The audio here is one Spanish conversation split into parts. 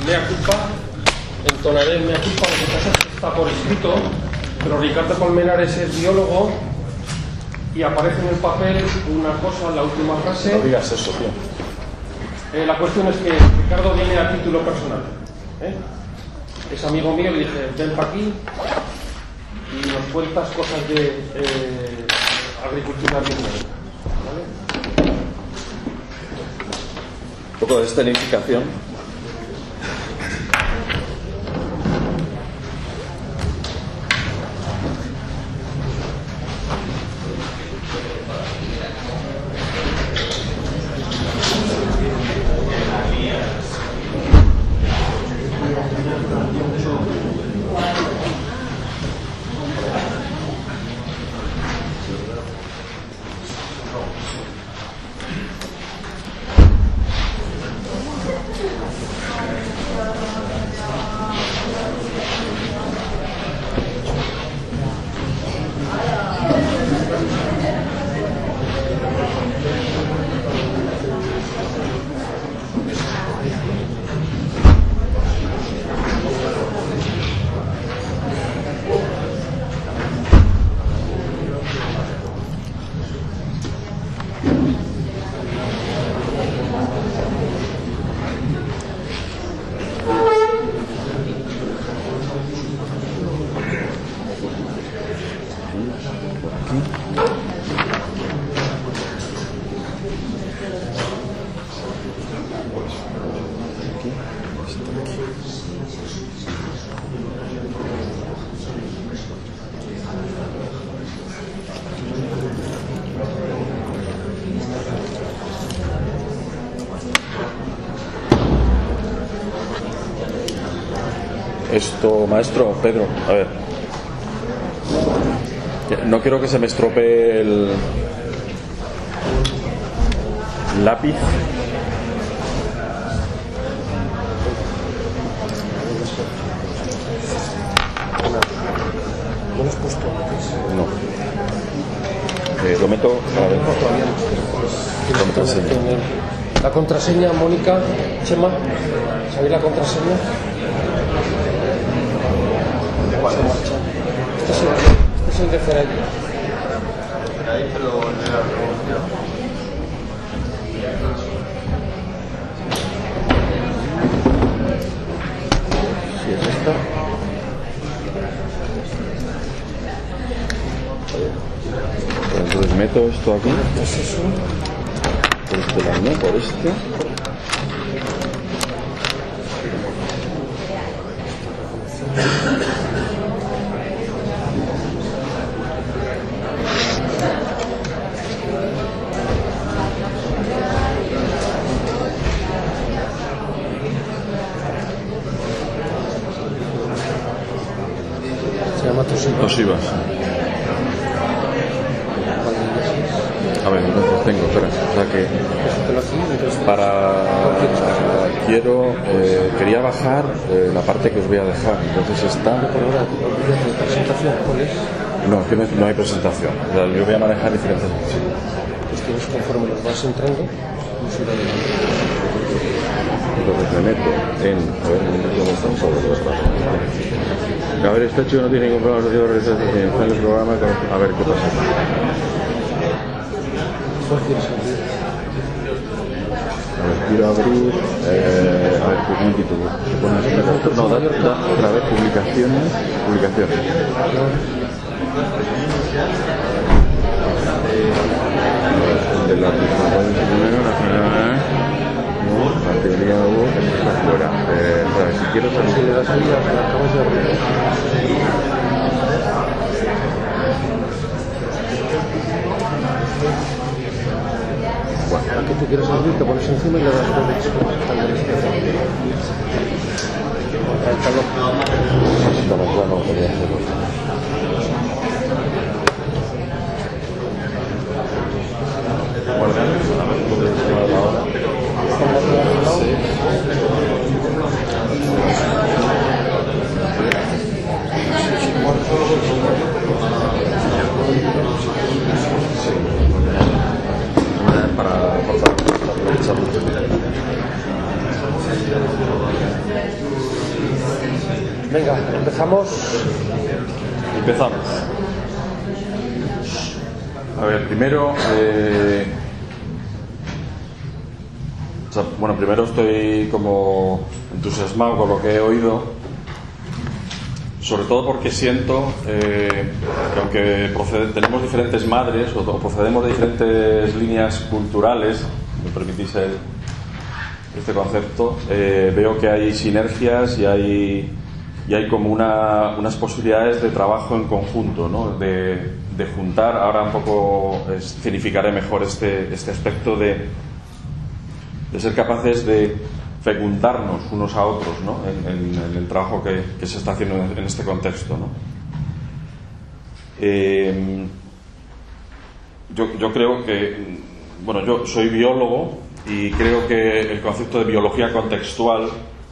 mea culpa, entonaré el mea culpa, lo que pasa es que está por escrito, pero Ricardo Colmenares es biólogo y aparece en el papel una cosa en la última frase. No digas eso, tío. La cuestión es que Ricardo viene a título personal. Es amigo mío, le dije, ven para aquí y nos cuentas cosas de agricultura biológica. ¿Vale? Un poco de escenificación. Esto, maestro, Pedro, a ver. No quiero que se me estropee el lápiz. ¿No lo has puesto antes? No. Lo meto a ver. Contraseña. La contraseña, Mónica, Chema, ¿sabéis la contraseña? Este es el de Feray. Si es esta. Entonces meto esto aquí. ¿Qué es eso? Por este también, por este. Se llama Toshiba. Toshiba. A ver, entonces tengo, espera, o sea que quería bajar la parte que os voy a dejar, entonces está. ¿Presentación cuál es? No, es que no hay presentación, o sea, yo voy a manejar diferentes. Pues tienes conforme los vas entrando, Entonces me meto en, a ver, ¿cómo están todos los pasos? A ver, este chico no tiene ningún problema, está en el programa, a ver qué pasa. ¿cuál quieres abrir? A ver, quiero abrir, a ver, un momentito, se pone así, no, da otra vez publicaciones. De la la teoría hubo, está fuera. Si quiero salir, Si le das salida, la acabas de abrir. bueno, ¿A qué te quieres abrir? Te pones encima y le das doble clic. no quería hacerlo. Para aprovechar mucho. Venga, empezamos. Empezamos. A ver, primero, primero estoy como entusiasmado con lo que he oído, sobre todo porque siento que aunque tenemos diferentes madres o procedemos de diferentes líneas culturales, me permitís este concepto, veo que hay sinergias y hay como unas posibilidades de trabajo en conjunto, ¿no? de juntar. Ahora un poco significaré mejor este aspecto de ser capaces de fecundarnos unos a otros, ¿no? en el trabajo que se está haciendo en este contexto, ¿no? Yo creo que, yo soy biólogo y creo que el concepto de biología contextual,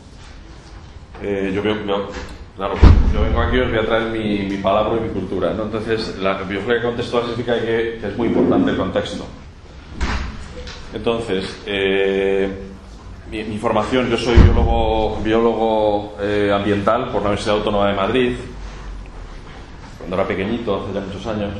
yo vengo aquí y os voy a traer mi palabra y mi cultura, ¿no? Entonces, la biología contextual significa que es muy importante el contexto. Entonces, mi formación, yo soy biólogo ambiental por la Universidad Autónoma de Madrid, cuando era pequeñito, hace ya muchos años.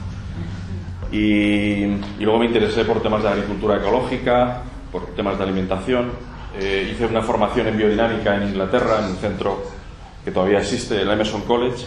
Y luego me interesé por temas de agricultura ecológica, por temas de alimentación. Hice una formación en biodinámica en Inglaterra, en un centro que todavía existe, el Emerson College.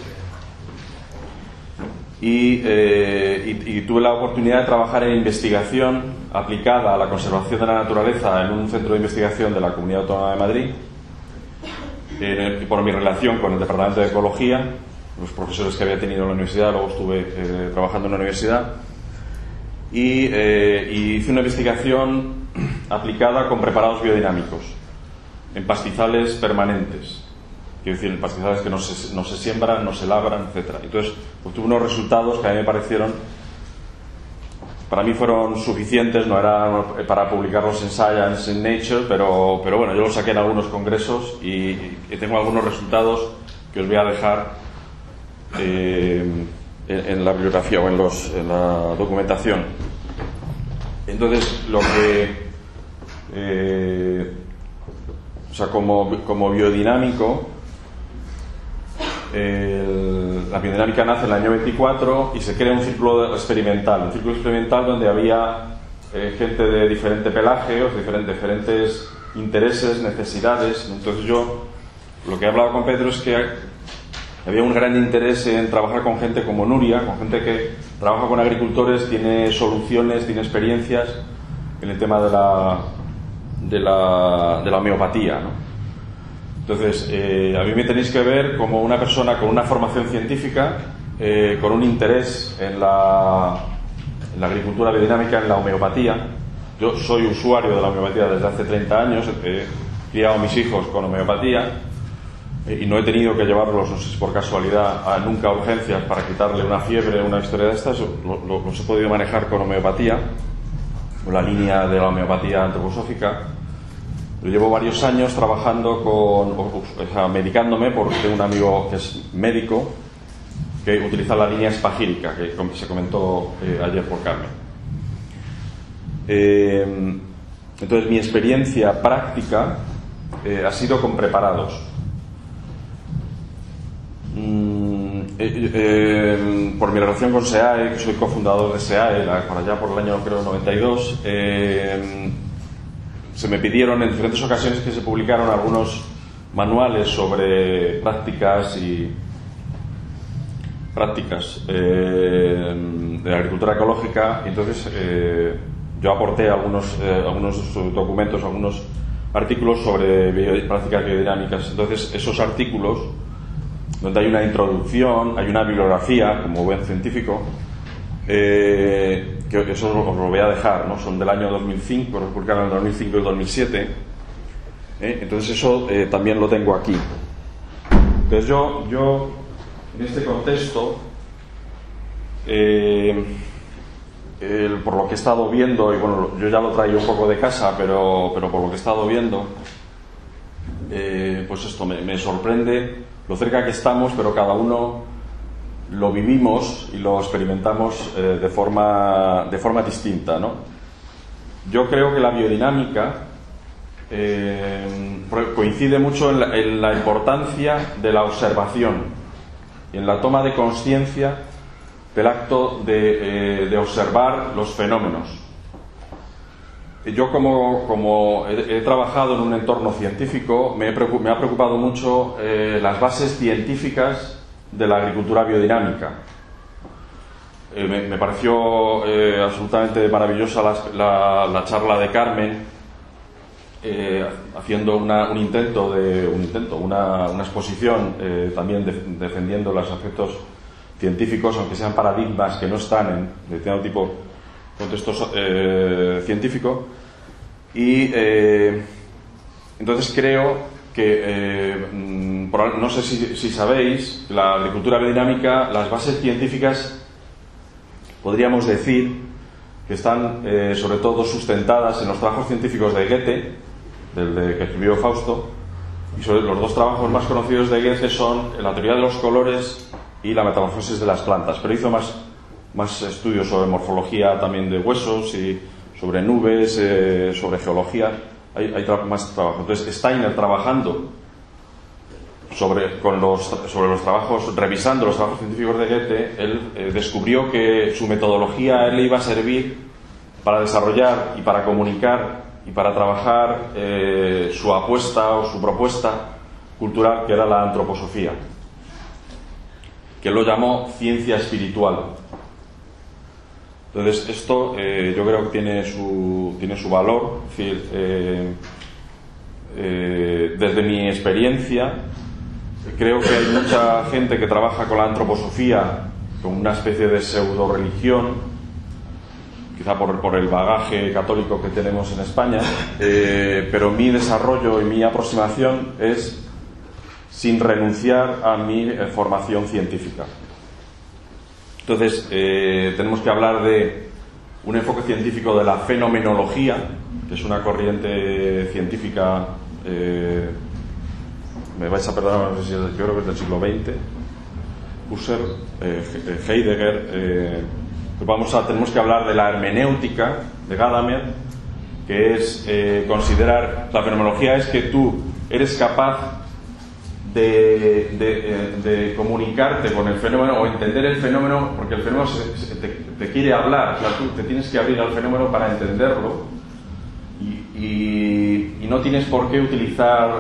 Y tuve la oportunidad de trabajar en investigación aplicada a la conservación de la naturaleza en un centro de investigación de la Comunidad Autónoma de Madrid, por mi relación con el Departamento de Ecología, los profesores que había tenido en la universidad. Luego estuve trabajando en la universidad y hice una investigación aplicada con preparados biodinámicos en pastizales permanentes. Quiero decir, en pastizales que no se siembran, no se labran, etc. Entonces, tuve unos resultados que a mí me parecieron, para mí fueron suficientes, no era para publicarlos en Science, en Nature, pero bueno, yo los saqué en algunos congresos y tengo algunos resultados que os voy a dejar en la bibliografía o en la documentación. Entonces, lo que como biodinámico, la biodinámica nace en el año 24 y se crea un círculo experimental donde había gente de diferente pelaje, diferentes intereses, necesidades. Entonces yo lo que he hablado con Pedro es que había un gran interés en trabajar con gente como Nuria, con gente que trabaja con agricultores, tiene soluciones, tiene experiencias en el tema de la homeopatía, ¿no? Entonces, a mí me tenéis que ver como una persona con una formación científica, con un interés en la agricultura biodinámica, en la homeopatía. Yo soy usuario de la homeopatía desde hace 30 años, he criado a mis hijos con homeopatía y no he tenido que llevarlos, no sé si por casualidad, nunca a urgencias para quitarle una fiebre, una historia de estas. Los he podido manejar con homeopatía, con la línea de la homeopatía antroposófica. Llevo varios años trabajando medicándome, porque tengo un amigo que es médico que utiliza la línea espagírica, que se comentó ayer por Carmen. Entonces, mi experiencia práctica ha sido con preparados. Por mi relación con SEAE, que soy cofundador de SEAE, por allá por el año, creo, 92, se me pidieron en diferentes ocasiones que se publicaron algunos manuales sobre prácticas de agricultura ecológica. Y entonces yo aporté algunos documentos, algunos artículos sobre prácticas biodinámicas. Entonces, esos artículos, donde hay una introducción, hay una bibliografía como buen científico, que eso os lo voy a dejar, ¿no? Son del año 2005, los publicaron en el 2005 y el 2007. Entonces eso también lo tengo aquí. Entonces yo en este contexto, por lo que he estado viendo, y bueno, yo ya lo traigo un poco de casa, pero por lo que he estado viendo, pues esto me sorprende lo cerca que estamos, pero cada uno lo vivimos y lo experimentamos de forma distinta, ¿no? Yo creo que la biodinámica coincide mucho en la importancia de la observación y en la toma de conciencia del acto de observar los fenómenos. Yo como he trabajado en un entorno científico, me ha preocupado mucho las bases científicas de la agricultura biodinámica. Me pareció absolutamente maravillosa la charla de Carmen, haciendo una exposición también defendiendo los aspectos científicos, aunque sean paradigmas que no están en determinado tipo de contexto científico. Y entonces creo que, no sé si sabéis, la agricultura biodinámica, las bases científicas, podríamos decir que están sobre todo sustentadas en los trabajos científicos de Goethe, que escribió Fausto, y sobre los dos trabajos más conocidos de Goethe son la teoría de los colores y la metamorfosis de las plantas, pero hizo más estudios sobre morfología también de huesos y sobre nubes, sobre geología. Hay más trabajo. Entonces Steiner, trabajando sobre los trabajos, revisando los trabajos científicos de Goethe, él descubrió que su metodología a él le iba a servir para desarrollar y para comunicar y para trabajar su apuesta o su propuesta cultural, que era la antroposofía, que él lo llamó ciencia espiritual. Entonces esto yo creo que tiene su valor. Es decir, desde mi experiencia creo que hay mucha gente que trabaja con la antroposofía como una especie de pseudo religión, quizá por el bagaje católico que tenemos en España, pero mi desarrollo y mi aproximación es sin renunciar a mi formación científica. Entonces, tenemos que hablar de un enfoque científico de la fenomenología, que es una corriente científica, me vais a perdonar, no sé si yo creo que es del siglo XX, Husserl, Heidegger. Tenemos que hablar de la hermenéutica de Gadamer, que es considerar, la fenomenología es que tú eres capaz de comunicarte con el fenómeno o entender el fenómeno, porque el fenómeno te quiere hablar. O sea, tú te tienes que abrir al fenómeno para entenderlo y no tienes por qué utilizar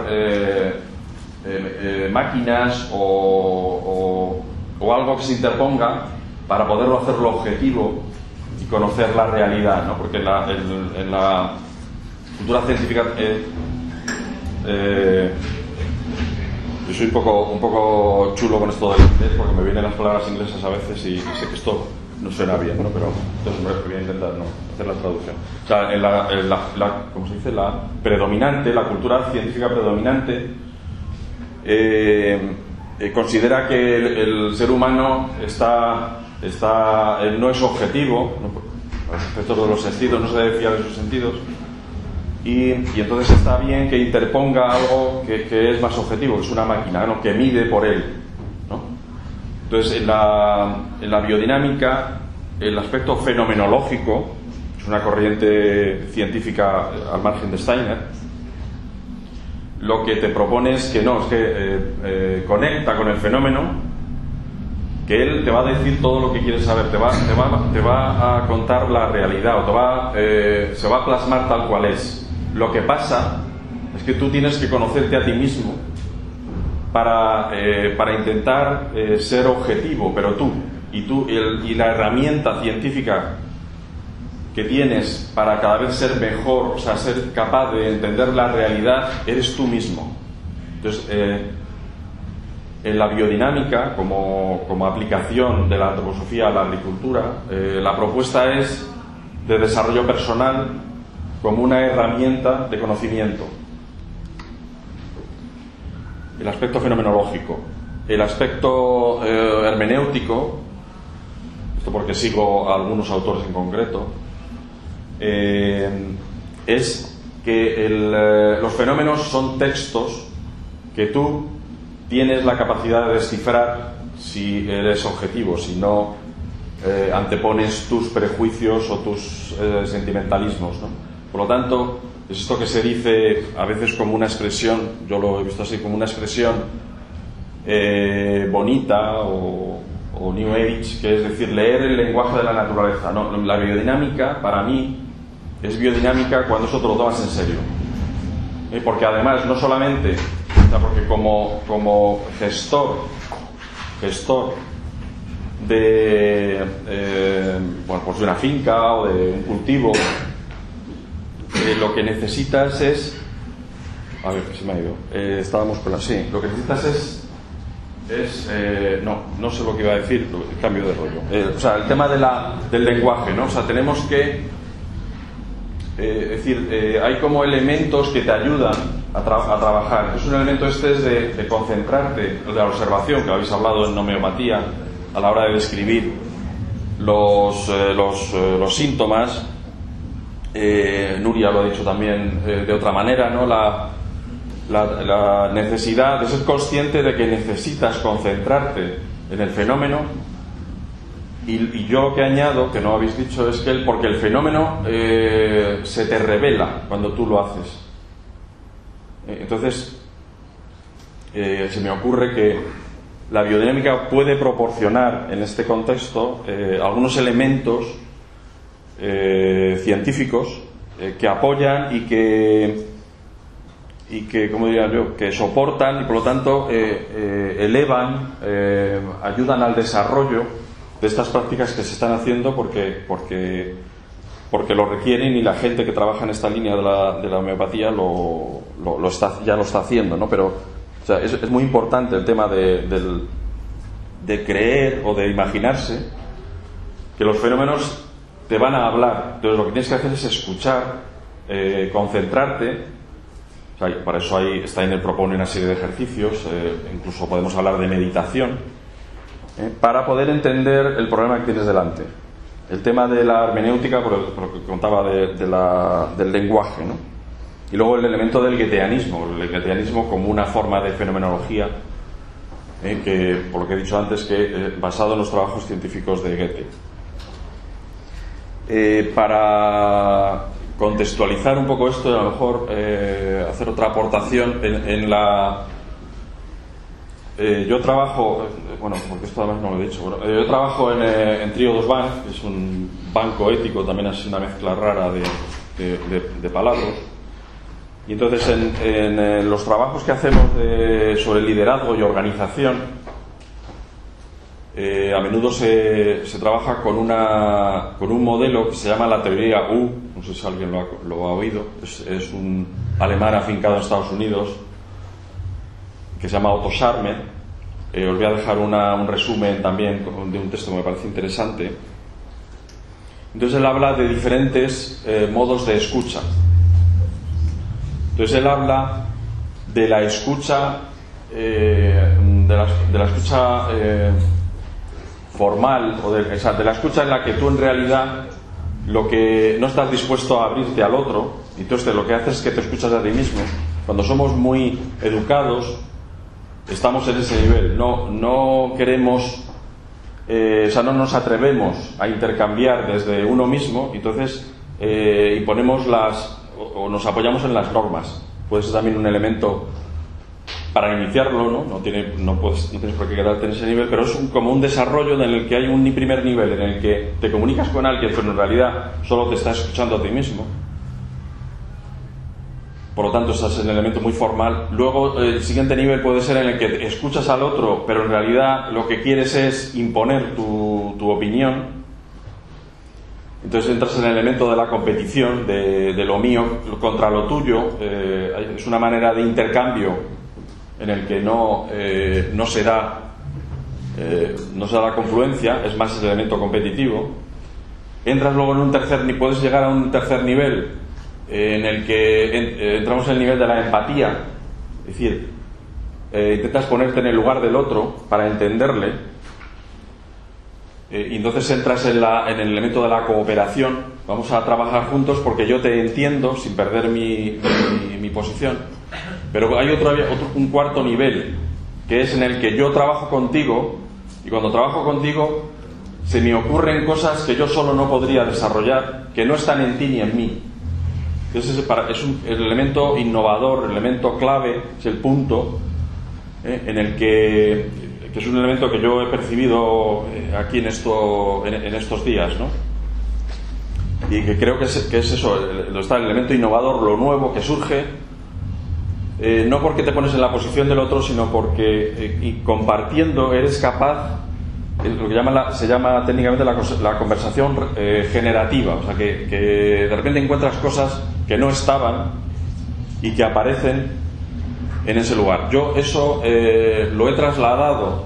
máquinas o algo que se interponga para poderlo hacerlo objetivo y conocer la realidad, ¿no? Porque en la cultura científica yo soy un poco chulo con esto del inglés, porque me vienen las palabras inglesas a veces y sé que esto no suena bien, ¿no? Pero entonces voy a intentar no hacer la traducción. O sea, ¿cómo se dice? La predominante, la cultura científica predominante considera que el ser humano no es objetivo, ¿no? A los efectos de los sentidos, no se debe fiar de sus sentidos. Y entonces está bien que interponga algo que es más objetivo, que es una máquina, ¿no? Que mide por él, ¿no? Entonces, en la biodinámica, el aspecto fenomenológico, es una corriente científica al margen de Steiner, lo que te propone es que conecta con el fenómeno, que él te va a decir todo lo que quieres saber, te va a contar la realidad, o se va a plasmar tal cual es. Lo que pasa es que tú tienes que conocerte a ti mismo para intentar ser objetivo, pero y la herramienta científica que tienes para cada vez ser mejor, o sea, ser capaz de entender la realidad, eres tú mismo. Entonces, en la biodinámica, como aplicación de la antroposofía a la agricultura, la propuesta es de desarrollo personal como una herramienta de conocimiento. El aspecto fenomenológico. El aspecto hermenéutico, esto porque sigo a algunos autores en concreto, es que los fenómenos son textos que tú tienes la capacidad de descifrar si eres objetivo, si no antepones tus prejuicios o tus sentimentalismos, ¿no? Por lo tanto, es esto que se dice a veces como una expresión, yo lo he visto así, como una expresión bonita o New Age, que es decir, leer el lenguaje de la naturaleza. No, la biodinámica, para mí, es biodinámica cuando eso te lo tomas en serio. Porque además, no solamente, o sea, porque como gestor de bueno, pues de una finca o de un cultivo, lo que necesitas es, a ver, se me ha ido, estábamos con la, sí, lo que necesitas es no sé lo que iba a decir, cambio de rollo, o sea, el tema del lenguaje, ¿no? O sea, tenemos que decir, hay como elementos que te ayudan a trabajar. Entonces, un elemento es de concentrarte, de la observación, que habéis hablado en homeopatía, a la hora de describir los síntomas. Nuria lo ha dicho también de otra manera, ¿no? La necesidad de ser consciente de que necesitas concentrarte en el fenómeno. Y yo lo que añado, que no habéis dicho, es que porque el fenómeno se te revela cuando tú lo haces. Entonces, se me ocurre que la biodinámica puede proporcionar en este contexto algunos elementos científicos que apoyan y que, como diría yo, que soportan y por lo tanto elevan, ayudan al desarrollo de estas prácticas que se están haciendo porque lo requieren, y la gente que trabaja en esta línea de la homeopatía ya lo está haciendo, ¿no? Pero o sea, es muy importante el tema de creer o de imaginarse que los fenómenos te van a hablar. Entonces lo que tienes que hacer es escuchar, concentrarte. O sea, para eso Steiner propone una serie de ejercicios, incluso podemos hablar de meditación, para poder entender el problema que tienes delante. El tema de la hermenéutica, por lo que contaba del lenguaje, ¿no? Y luego el elemento del goetheanismo como una forma de fenomenología, que, por lo que he dicho antes, que basado en los trabajos científicos de Goethe. Para contextualizar un poco esto, y a lo mejor hacer otra aportación yo trabajo, bueno, porque esto además no lo he dicho, yo trabajo en Triodos Bank, que es un banco ético, también es una mezcla rara de palabras. Y entonces en los trabajos que hacemos sobre liderazgo y organización, a menudo se trabaja con un modelo que se llama la teoría U, no sé si alguien lo ha oído, es un alemán afincado en Estados Unidos, que se llama Otto Scharmer. Os voy a dejar un resumen también de un texto que me parece interesante. Entonces él habla de diferentes modos de escucha. Entonces él habla de la escucha de la escucha formal, o de la escucha en la que tú en realidad lo que no estás dispuesto a abrirte al otro, y entonces lo que haces es que te escuchas a ti mismo. Cuando somos muy educados, estamos en ese nivel, no queremos, o sea, no nos atrevemos a intercambiar desde uno mismo, entonces y ponemos o nos apoyamos en las normas. Puede ser también un elemento para iniciarlo, ¿no? No tienes por qué quedarte en ese nivel, pero es como un desarrollo en el que hay un primer nivel en el que te comunicas con alguien, pero en realidad solo te estás escuchando a ti mismo. Por lo tanto, ese es el elemento muy formal. Luego, el siguiente nivel puede ser en el que escuchas al otro, pero en realidad lo que quieres es imponer tu opinión. Entonces entras en el elemento de la competición, de lo mío contra lo tuyo. Es una manera de intercambio en el que no se da la confluencia, es más el elemento competitivo. Entras luego en un tercer nivel, puedes llegar a un tercer nivel en el que entramos en el nivel de la empatía, es decir, intentas ponerte en el lugar del otro para entenderle, y entonces entras en el elemento de la cooperación. Vamos a trabajar juntos porque yo te entiendo sin perder mi posición. Pero hay un cuarto nivel, que es en el que yo trabajo contigo, y cuando trabajo contigo se me ocurren cosas que yo solo no podría desarrollar, que no están en ti ni en mí. Entonces el elemento innovador, el elemento clave, es el punto en el que es un elemento que yo he percibido aquí en estos días, ¿no? Y que creo que es eso, está el elemento innovador, lo nuevo que surge, no porque te pones en la posición del otro, sino porque y compartiendo eres capaz, lo que se llama técnicamente la conversación generativa, o sea que de repente encuentras cosas que no estaban y que aparecen en ese lugar. Yo eso lo he trasladado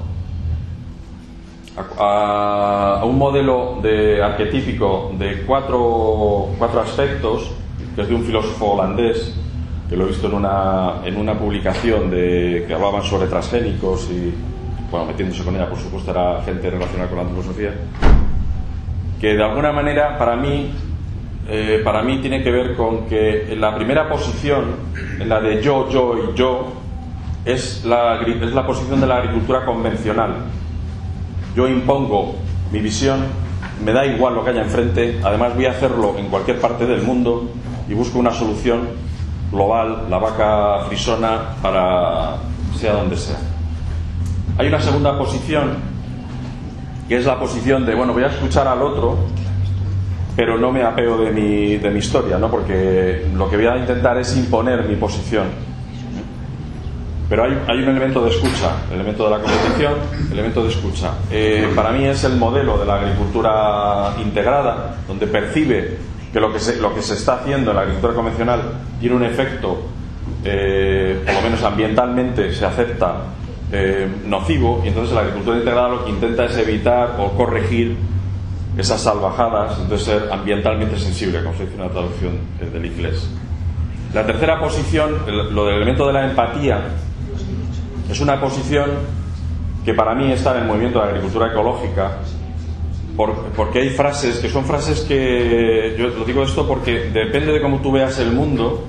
a un modelo arquetípico de cuatro aspectos, que es de un filósofo holandés, que lo he visto en una publicación que hablaban sobre transgénicos y, bueno, metiéndose con ella, por supuesto, era gente relacionada con la antroposofía, que de alguna manera para mí tiene que ver con que la primera posición, en la de yo y yo, es la posición de la agricultura convencional. Yo impongo mi visión, me da igual lo que haya enfrente, además voy a hacerlo en cualquier parte del mundo y busco una solución global, la vaca frisona, para sea donde sea. Hay una segunda posición, que es la posición de, bueno, voy a escuchar al otro, pero no me apego de mi historia, ¿no? Porque lo que voy a intentar es imponer mi posición. Pero hay un elemento de escucha, el elemento de la competición, el elemento de escucha. Para mí es el modelo de la agricultura integrada, donde percibe que lo que se está haciendo en la agricultura convencional tiene un efecto, por lo menos ambientalmente se acepta, nocivo, y entonces la agricultura integrada lo que intenta es evitar o corregir esas salvajadas, entonces ser ambientalmente sensible, como se dice en la traducción del inglés. La tercera posición, lo del elemento de la empatía, es una posición que para mí está en el movimiento de la agricultura ecológica, porque hay frases que son frases que, yo lo digo esto porque depende de cómo tú veas el mundo,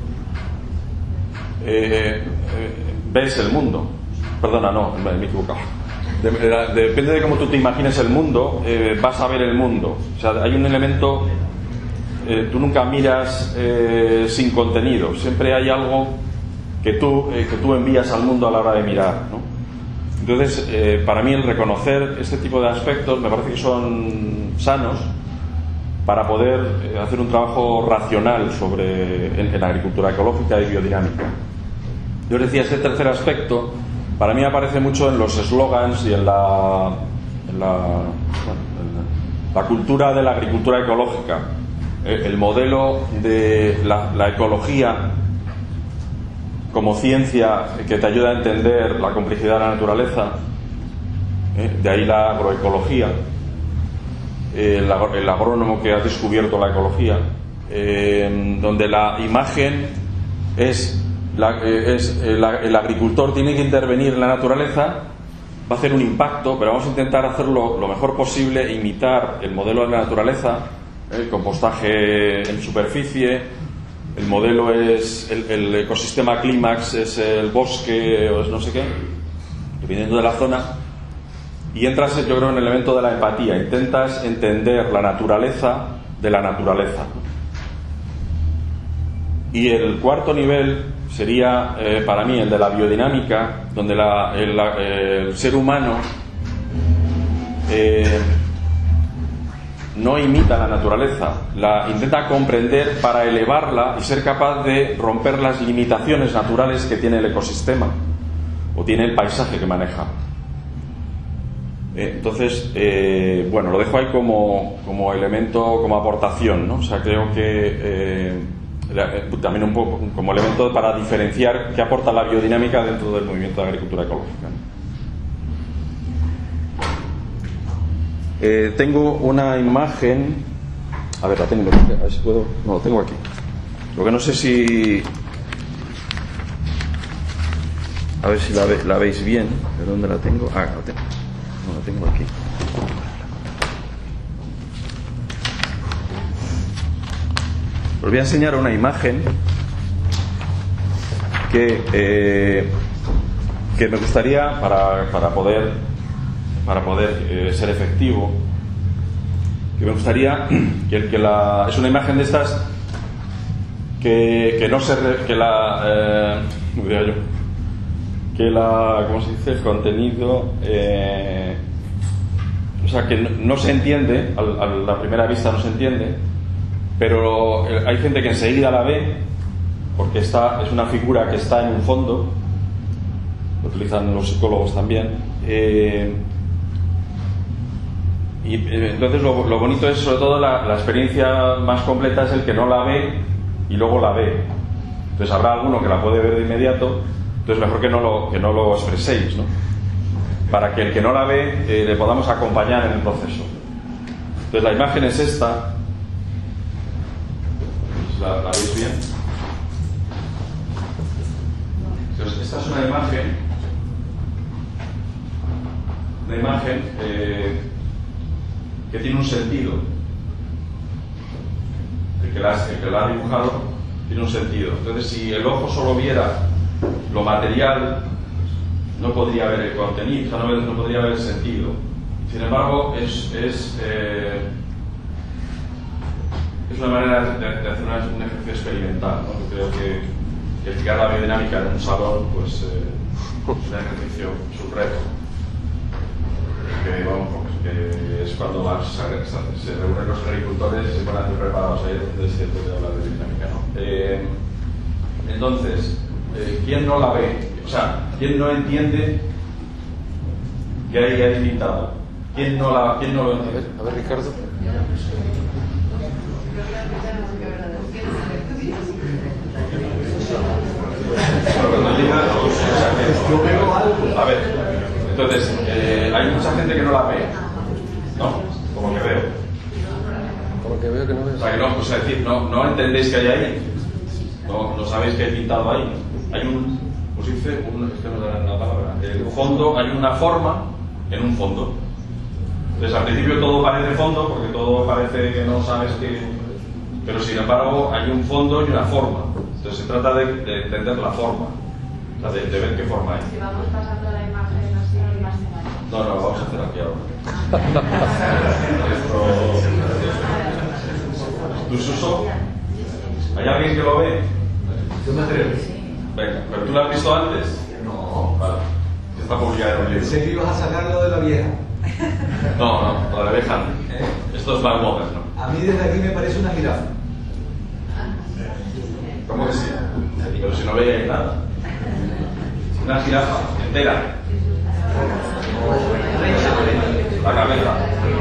ves el mundo. Perdona, no, me he equivocado. Depende de cómo tú te imagines el mundo, vas a ver el mundo. O sea, hay un elemento, tú nunca miras sin contenido, siempre hay algo que tú envías al mundo a la hora de mirar, ¿no? Entonces, para mí el reconocer este tipo de aspectos me parece que son sanos para poder hacer un trabajo racional en la agricultura ecológica y biodinámica. Yo os decía, este tercer aspecto para mí aparece mucho en los eslogans y en la cultura de la agricultura ecológica. El modelo de la ecología como ciencia que te ayuda a entender la complejidad de la naturaleza, de ahí la agroecología, el agrónomo que ha descubierto la ecología, donde la imagen es el agricultor tiene que intervenir en la naturaleza, va a hacer un impacto, pero vamos a intentar hacerlo lo mejor posible e imitar el modelo de la naturaleza, el compostaje en superficie. El modelo es el ecosistema clímax, es el bosque o es no sé qué, dependiendo de la zona, y entras, yo creo, en el elemento de la empatía. Intentas entender la naturaleza de la naturaleza. Y el cuarto nivel sería, para mí, el de la biodinámica, donde el ser humano no imita la naturaleza, la intenta comprender para elevarla y ser capaz de romper las limitaciones naturales que tiene el ecosistema o tiene el paisaje que maneja. Entonces, bueno, lo dejo ahí como elemento, como aportación, ¿no? O sea, creo que también un poco como elemento para diferenciar qué aporta la biodinámica dentro del movimiento de agricultura ecológica, ¿no? Tengo una imagen, a ver, la tengo, a ver si puedo, no, lo tengo aquí. Lo que no sé si, a ver si la veis bien. ¿De dónde la tengo? Ah, la tengo, no, la tengo aquí. Os voy a enseñar una imagen que me gustaría para poder ser efectivo, que me gustaría es una imagen de estas que no se que la diría yo, que la, ¿cómo se dice?, el contenido, o sea, que no se entiende, a la primera vista no se entiende, pero hay gente que enseguida la ve, porque es una figura que está en un fondo, lo utilizan los psicólogos también, y entonces lo bonito es, sobre todo, la experiencia más completa es el que no la ve y luego la ve. Entonces habrá alguno que la puede ver de inmediato, entonces mejor que no lo expreséis, ¿no?, para que el que no la ve le podamos acompañar en el proceso. Entonces la imagen es esta. ¿La veis bien? Entonces esta es una imagen que tiene un sentido. El que la ha dibujado tiene un sentido. Entonces, si el ojo solo viera lo material, no podría ver el contenido, o sea, no podría ver el sentido. Sin embargo, es una manera de hacer un ejercicio experimental, ¿no? Yo creo que explicar la biodinámica en un salón, pues es un ejercicio, es un reto. Que es cuando se reúnen los agricultores y se ponen preparados ahí donde se puede hablar de biodinámica, ¿no? Entonces, ¿quién no la ve? O sea, ¿quién no entiende que hay pintado? ¿Quién no lo entiende? A ver, Ricardo. Cuando llega, yo veo algo. A ver, entonces, hay mucha gente que no la ve, ¿no? Como que veo. Como que veo que no veo. O sea, que no, pues, es decir, no entendéis que hay ahí. No sabéis que hay pintado ahí. Hay pues dice, es que no da la palabra. El fondo, hay una forma en un fondo. Entonces, al principio todo parece fondo, porque todo parece que no sabes que. Pero sin embargo, hay un fondo y una forma. Entonces, se trata de entender la forma, o sea, de ver qué forma hay. Si vamos pasando la imagen así, más No, vamos a hacer aquí ahora. ¿Tu Suso? ¿Hay alguien que lo ve? Yo me atrevo. Venga, ¿pero tú lo has visto antes? No. Vale. Está publicado en un libro. Pensé que ibas a sacar lo de la vieja. No, la de vieja. Esto es más moderno. A mí desde aquí me parece una jirafa. ¿Cómo que sí? Pero si no veis nada. Una jirafa entera. La cabeza.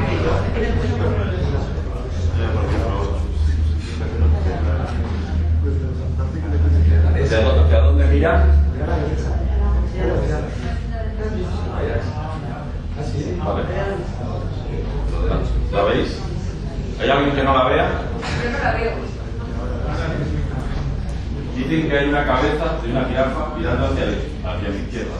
¿Hacia dónde mira? Vale. ¿La veis? ¿Hay alguien que no la vea? Yo no la veo. Dicen que hay una cabeza de una jirafa mirando hacia la izquierda.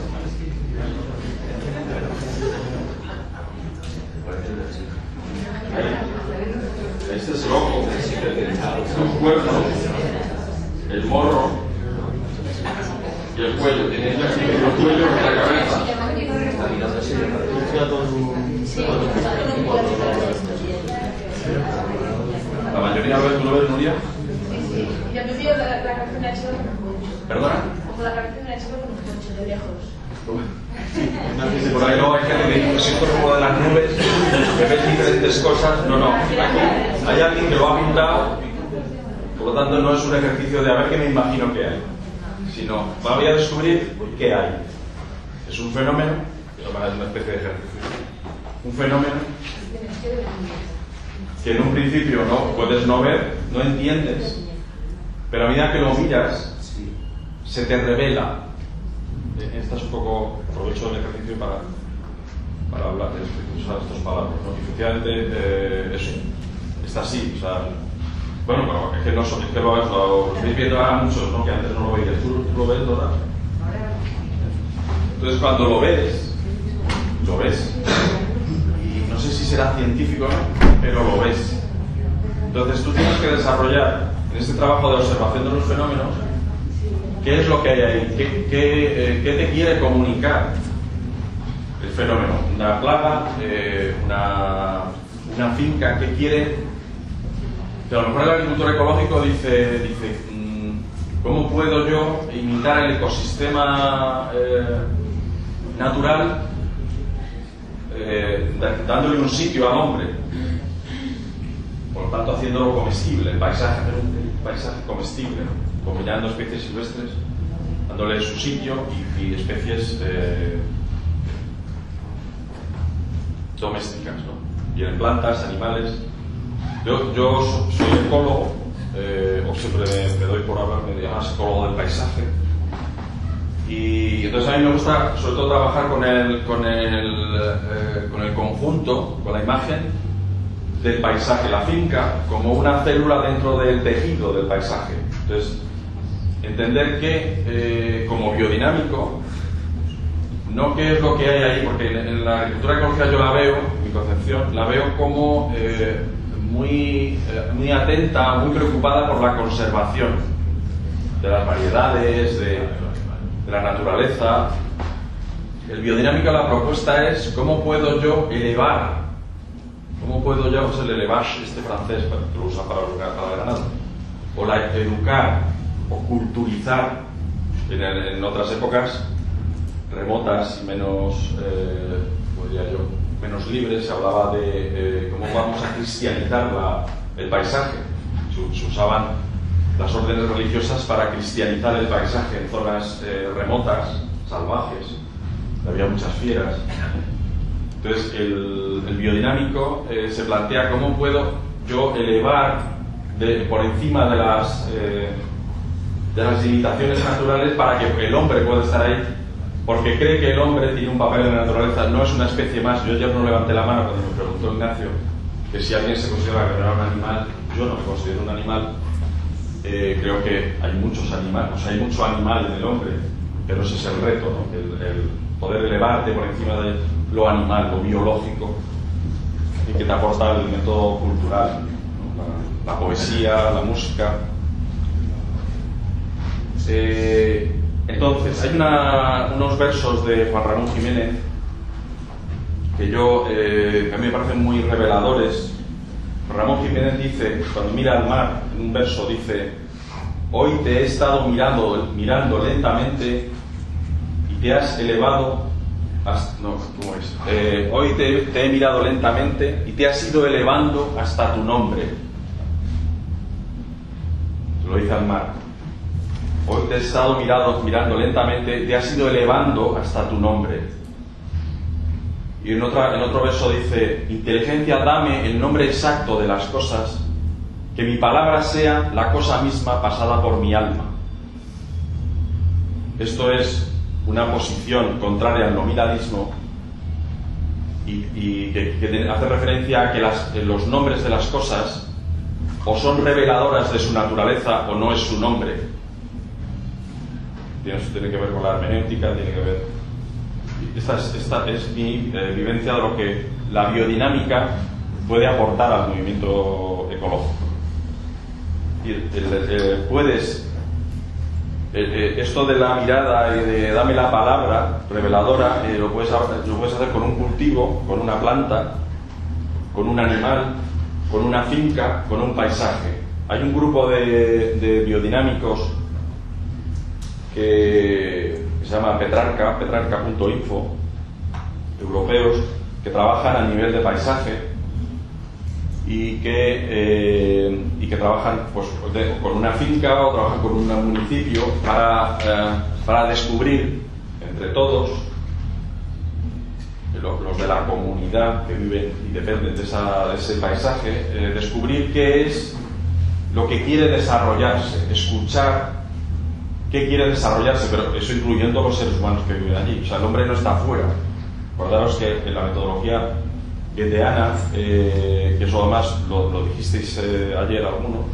Este es el ojo, un cuerpo, el morro y el cuello. Tenéis aquí el cuello y la cabeza. La mayoría lo ves, ¿tú lo ves, Nuria? Yo prefiero la cabeza de una chica con un poncho. ¿Perdona? Como la cabeza de una chica con un poncho de lejos. Por ahí luego hay gente que dice, si esto es como de las nubes, que ves diferentes cosas. No. Aquí hay alguien que lo ha pintado, por lo tanto no es un ejercicio de a ver qué me imagino que hay, sino voy a descubrir qué hay. Es un fenómeno, que es una especie de ejercicio. Un fenómeno que en un principio no puedes no ver, no entiendes, pero a medida que lo miras, se te revela. Esta es un poco, aprovecho el ejercicio para hablar, usar estas palabras, ¿no? Y efectivamente, eso está así, o sea, bueno, pero es que no es que lo estáis viendo ahora muchos, ¿no? Que antes no lo veías. ¿Tú lo ves, Dora? Entonces, cuando lo ves, y no sé si será científico, ¿no? Pero lo ves. Entonces, tú tienes que desarrollar en este trabajo de observación de los fenómenos qué es lo que hay ahí, qué te quiere comunicar el fenómeno. Una plaga, una finca, ¿qué quiere? Que a lo mejor el agricultor ecológico dice ¿Cómo puedo yo imitar el ecosistema natural dándole un sitio al hombre? Por lo tanto, haciéndolo comestible, el paisaje, pero un paisaje comestible, ¿no? Combinando especies silvestres, dándole su sitio y especies domésticas, ¿no? Y en plantas, animales. Yo soy ecólogo, o siempre me doy por hablar, me llaman ecólogo del paisaje. Y entonces a mí me gusta sobre todo trabajar con el conjunto, con la imagen del paisaje, la finca, como una célula dentro del tejido del paisaje. Entonces, entender que como biodinámico, no qué es lo que hay ahí, porque en la agricultura ecológica yo la veo, mi concepción, la veo como muy atenta, muy preocupada por la conservación de las variedades, de la naturaleza. El biodinámico, la propuesta es cómo puedo yo elevar, es el élevage este francés, que lo usa para el ganado, o la educar o culturizar en otras épocas remotas y menos, menos libres. Se hablaba de cómo vamos a cristianizar el paisaje. Se usaban las órdenes religiosas para cristianizar el paisaje en zonas remotas, salvajes. Había muchas fieras. Entonces el biodinámico se plantea cómo puedo yo elevar por encima de las limitaciones naturales para que el hombre pueda estar ahí, porque cree que el hombre tiene un papel en la naturaleza, no es una especie más. Yo ya no levanté la mano cuando me preguntó Ignacio que si alguien se considera que era un animal. Yo no me considero un animal. Creo que hay muchos animales, o sea, hay mucho animal en el hombre, pero ese es el reto, ¿no? El poder elevarte por encima de lo animal, lo biológico, y que te aporta el método cultural, ¿no? La poesía, la música. Entonces, hay unos versos de Juan Ramón Jiménez que a mí me parecen muy reveladores. Juan Ramón Jiménez dice, cuando mira al mar, en un verso dice: hoy te he estado mirando lentamente y te has elevado hasta... No, ¿cómo es? Hoy te he mirado lentamente y te has ido elevando hasta tu nombre. Lo dice al mar. Hoy te he estado mirando lentamente, te has ido elevando hasta tu nombre. Y en otro verso dice: inteligencia, dame el nombre exacto de las cosas, que mi palabra sea la cosa misma pasada por mi alma. Esto es una posición contraria al nominalismo y que hace referencia a que los nombres de las cosas o son reveladoras de su naturaleza o no es su nombre. Tiene que ver con la hermenéutica, tiene que ver... Esta es mi vivencia de lo que la biodinámica puede aportar al movimiento ecológico. Esto de la mirada y de dame la palabra reveladora, lo puedes hacer con un cultivo, con una planta, con un animal, con una finca, con un paisaje. Hay un grupo de biodinámicos que se llama petrarca.info, europeos, que trabajan a nivel de paisaje y que trabajan pues, con una finca o trabajan con un municipio para descubrir entre todos, los de la comunidad que viven y dependen de ese paisaje, descubrir qué es lo que quiere desarrollarse, escuchar qué quiere desarrollarse, pero eso incluyendo los seres humanos que viven allí. O sea, el hombre no está afuera. Acordaros que en la metodología goetheana, que eso además lo dijisteis ayer alguno,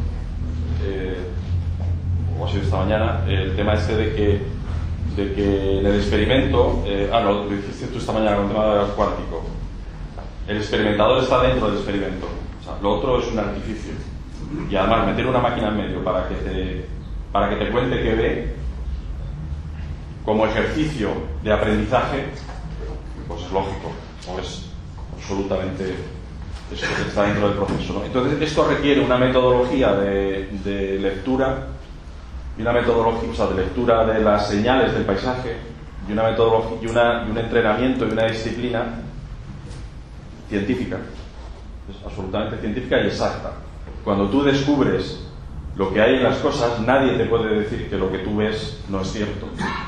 o ha sido esta mañana, el tema este de que en el experimento, lo dijiste tú esta mañana con el tema cuántico, el experimentador está dentro del experimento. O sea, lo otro es un artificio. Y además meter una máquina en medio para que te cuente qué ve, como ejercicio de aprendizaje, pues es lógico, no es absolutamente, está dentro del proceso, ¿no? Entonces esto requiere una metodología de lectura y una metodología, o sea, de lectura de las señales del paisaje, y una metodología y un entrenamiento y una disciplina científica, es absolutamente científica y exacta. Cuando tú descubres lo que hay en las cosas, nadie te puede decir que lo que tú ves no es cierto.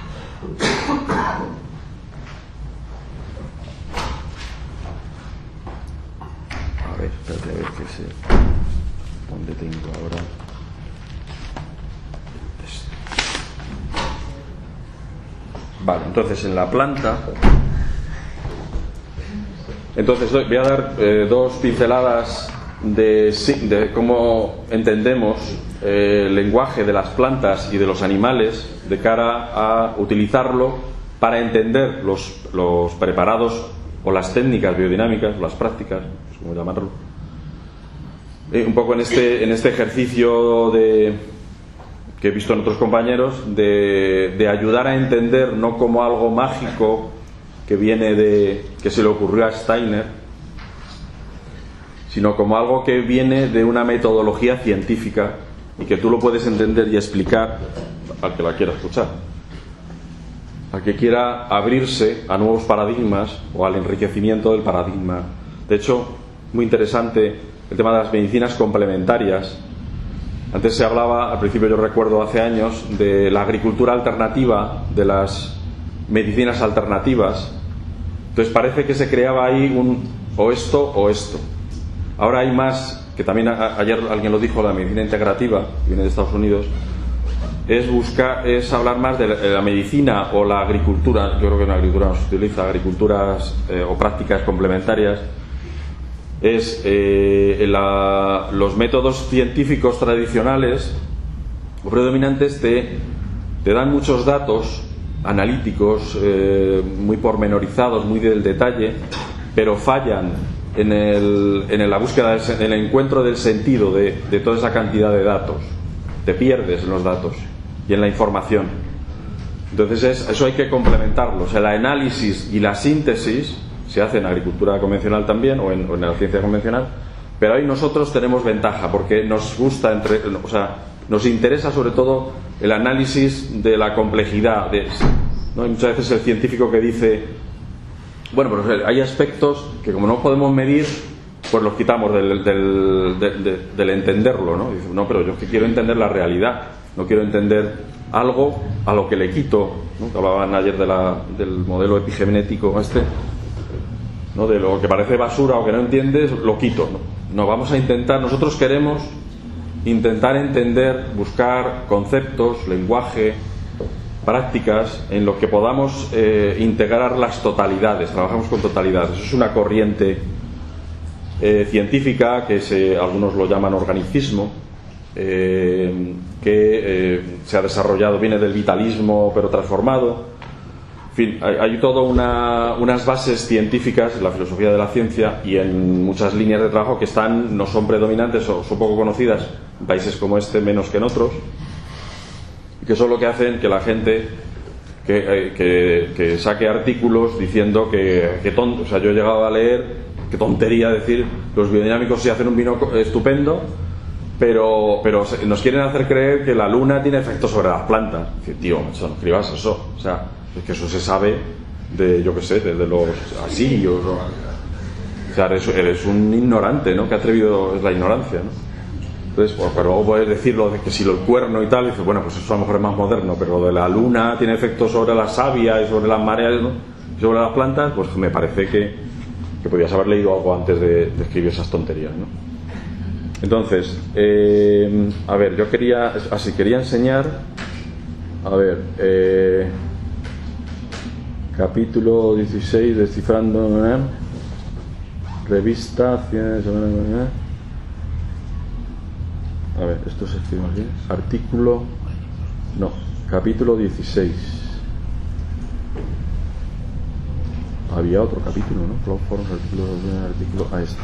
A ver, espérate a ver qué sé. ¿Dónde tengo ahora? Vale, entonces en la planta. Entonces voy a dar dos pinceladas de cómo entendemos el lenguaje de las plantas y de los animales de cara a utilizarlo para entender los preparados o las técnicas biodinámicas, o las prácticas, no sé cómo llamarlo. Un poco en este ejercicio que he visto en otros compañeros de ayudar a entender, no como algo mágico que viene que se le ocurrió a Steiner, sino como algo que viene de una metodología científica y que tú lo puedes entender y explicar al que la quiera escuchar, al que quiera abrirse a nuevos paradigmas o al enriquecimiento del paradigma. De hecho, muy interesante el tema de las medicinas complementarias. Antes se hablaba, al principio yo recuerdo hace años, de la agricultura alternativa, de las medicinas alternativas. Entonces parece que se creaba ahí un o esto o esto. Ahora hay más, que también ayer alguien lo dijo, la medicina integrativa, que viene de Estados Unidos, es hablar más de la medicina o la agricultura. Yo creo que en la agricultura no se utiliza, agriculturas o prácticas complementarias. Es los métodos científicos tradicionales o predominantes te dan muchos datos analíticos muy pormenorizados, muy del detalle, pero fallan en la búsqueda, en el encuentro del sentido de toda esa cantidad de datos. Te pierdes en los datos y en la información. Entonces eso hay que complementarlo. O sea, el análisis y la síntesis se hace en agricultura convencional también o en la ciencia convencional, pero ahí nosotros tenemos ventaja porque nos gusta, nos interesa sobre todo el análisis de la complejidad, ¿no? Hay muchas veces el científico que dice, bueno, pero hay aspectos que como no podemos medir, pues los quitamos del entenderlo, ¿no? Dice, no, pero yo es que quiero entender la realidad, no quiero entender algo a lo que le quito, ¿no? Hablaban ayer del modelo epigenético ¿no? De lo que parece basura o que no entiendes, lo quito, ¿no? Vamos a intentar, nosotros queremos intentar entender, buscar conceptos, lenguaje, prácticas en lo que podamos integrar las totalidades. Trabajamos con totalidades. Eso es una corriente científica que algunos lo llaman organicismo, que se ha desarrollado, viene del vitalismo pero transformado. En fin, hay todas unas bases científicas en la filosofía de la ciencia y en muchas líneas de trabajo que no son predominantes o son poco conocidas en países como este, menos que en otros, y que son lo que hacen que la gente que saque artículos diciendo o sea, yo he llegado a leer, qué tontería decir, los biodinámicos sí hacen un vino estupendo, pero nos quieren hacer creer que la luna tiene efectos sobre las plantas. Dice, tío, no escribas eso, o sea, es que eso se sabe yo qué sé, desde los asirios, o sea, eres un ignorante, ¿no? Qué atrevido es la ignorancia, ¿no? Entonces, pero luego puedes decirlo de que si el cuerno y tal, dices, bueno, pues eso a lo mejor es más moderno, pero lo de la luna tiene efectos sobre la savia y sobre las mareas, ¿no? Y sobre las plantas, pues me parece que podías haber leído algo antes de escribir esas tonterías, ¿no? Entonces, a ver, yo quería enseñar, a ver, capítulo 16, descifrando, revista, a ver, esto se escribe aquí, artículo, no, capítulo 16. Había otro capítulo, ¿no? Cloudforms, artículo, ahí está.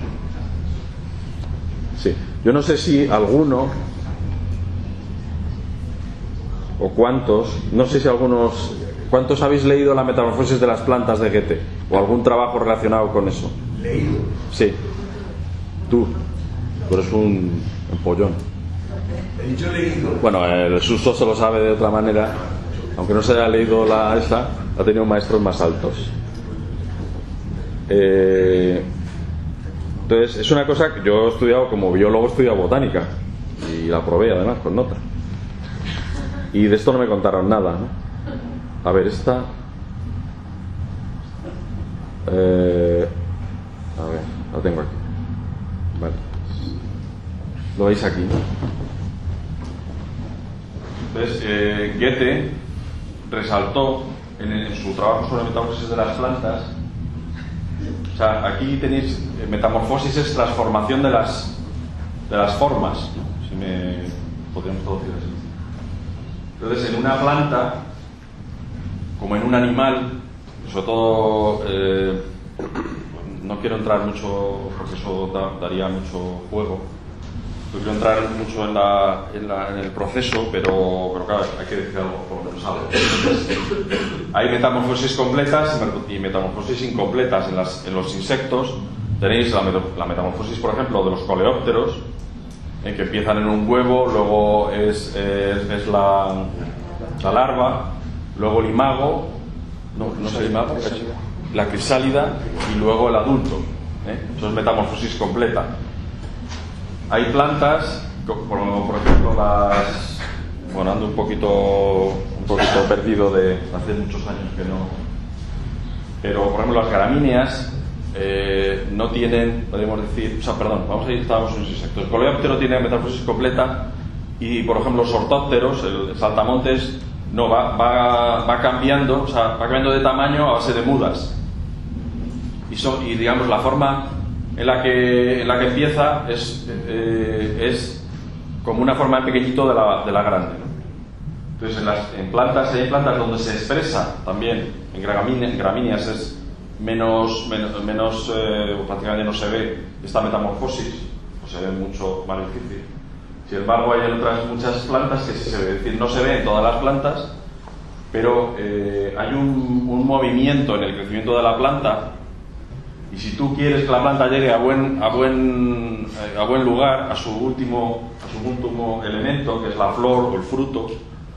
Sí, yo no sé si alguno o cuántos, no sé si ¿cuántos habéis leído La metamorfosis de las plantas de Goethe? ¿O algún trabajo relacionado con eso? ¿Leído? Sí. Tú eres un empollón. He dicho leído. Bueno, el susto se lo sabe de otra manera, aunque no se haya leído esta, ha tenido maestros más altos. Entonces, es una cosa que yo he estudiado, como biólogo he estudiado botánica, y la probé además con nota. Y de esto no me contaron nada, ¿no? A ver, esta... a ver, la tengo aquí. Vale. Lo veis aquí, ¿no? Entonces, Goethe resaltó en su trabajo sobre metamorfosis de las plantas. O sea, aquí tenéis metamorfosis es transformación de las formas, ¿no? Si me podríamos traducir así. Entonces, en una planta, como en un animal, sobre todo, no quiero entrar mucho porque eso daría mucho juego. No quiero entrar mucho en el proceso, pero claro, hay que decir algo, por lo menos algo. Hay metamorfosis completas y metamorfosis incompletas en los insectos. Tenéis la metamorfosis, por ejemplo, de los coleópteros, que empiezan en un huevo, luego es la larva, luego el imago, no es el imago, la crisálida y luego el adulto. Eso es metamorfosis completa. Hay plantas, como por ejemplo las... Bueno, ando un poquito perdido de hace muchos años que no... Pero, por ejemplo, las gramíneas no tienen, podemos decir... O sea, perdón, vamos a ir, estábamos en los insectos. El coleóptero tiene metamorfosis completa y, por ejemplo, los ortópteros, el saltamontes, no, va cambiando, o sea, va cambiando de tamaño a base de mudas. Y digamos, la forma en la que empieza es como una forma pequeñito de la grande, ¿no? Entonces en plantas hay plantas donde se expresa también, en gramíneas es menos prácticamente no se ve esta metamorfosis, o se ve mucho más difícil. Sin embargo, hay otras muchas plantas que sí se ve, es decir, no se ve en todas las plantas, pero hay un movimiento en el crecimiento de la planta. Y si tú quieres que la planta llegue a buen lugar, a su último elemento, que es la flor o el fruto,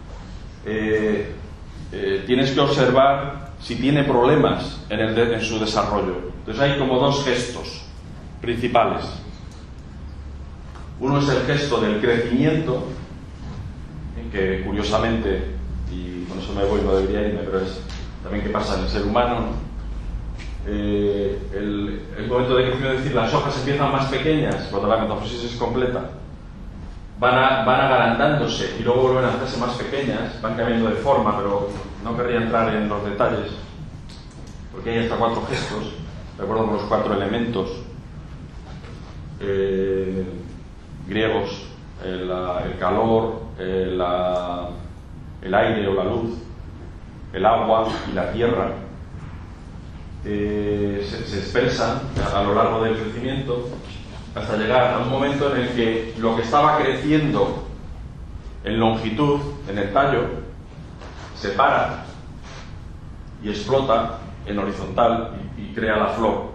tienes que observar si tiene problemas en su desarrollo. Entonces hay como dos gestos principales. Uno es el gesto del crecimiento, que curiosamente, y con eso me voy, no debería irme, pero es también que pasa en el ser humano, ¿no? El momento de crecimiento, es decir, las hojas empiezan más pequeñas cuando la metamorfosis es completa, van agrandándose y luego vuelven a hacerse más pequeñas, van cambiando de forma, pero no querría entrar en los detalles porque hay hasta 4 gestos, de acuerdo con los 4 elementos griegos: el calor, el aire o la luz, el agua y la tierra. Se expresan a lo largo del crecimiento hasta llegar a un momento en el que lo que estaba creciendo en longitud en el tallo se para y explota en horizontal y crea la flor.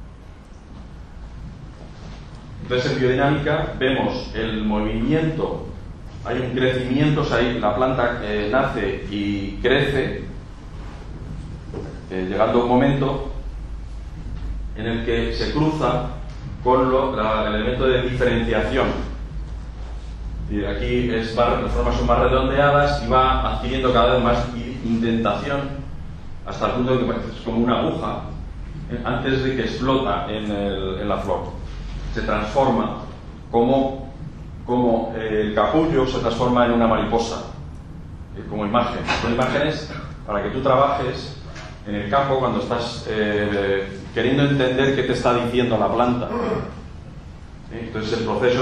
Entonces, en biodinámica vemos el movimiento, hay un crecimiento, o sea, la planta nace y crece, llegando a un momento en el que se cruza con el elemento de diferenciación. Y aquí las formas son más redondeadas y va adquiriendo cada vez más indentación hasta el punto de que parece como una aguja antes de que explota en la flor. Se transforma como el capullo se transforma en una mariposa, como imagen. Son imágenes para que tú trabajes en el campo cuando estás queriendo entender qué te está diciendo la planta. Entonces el proceso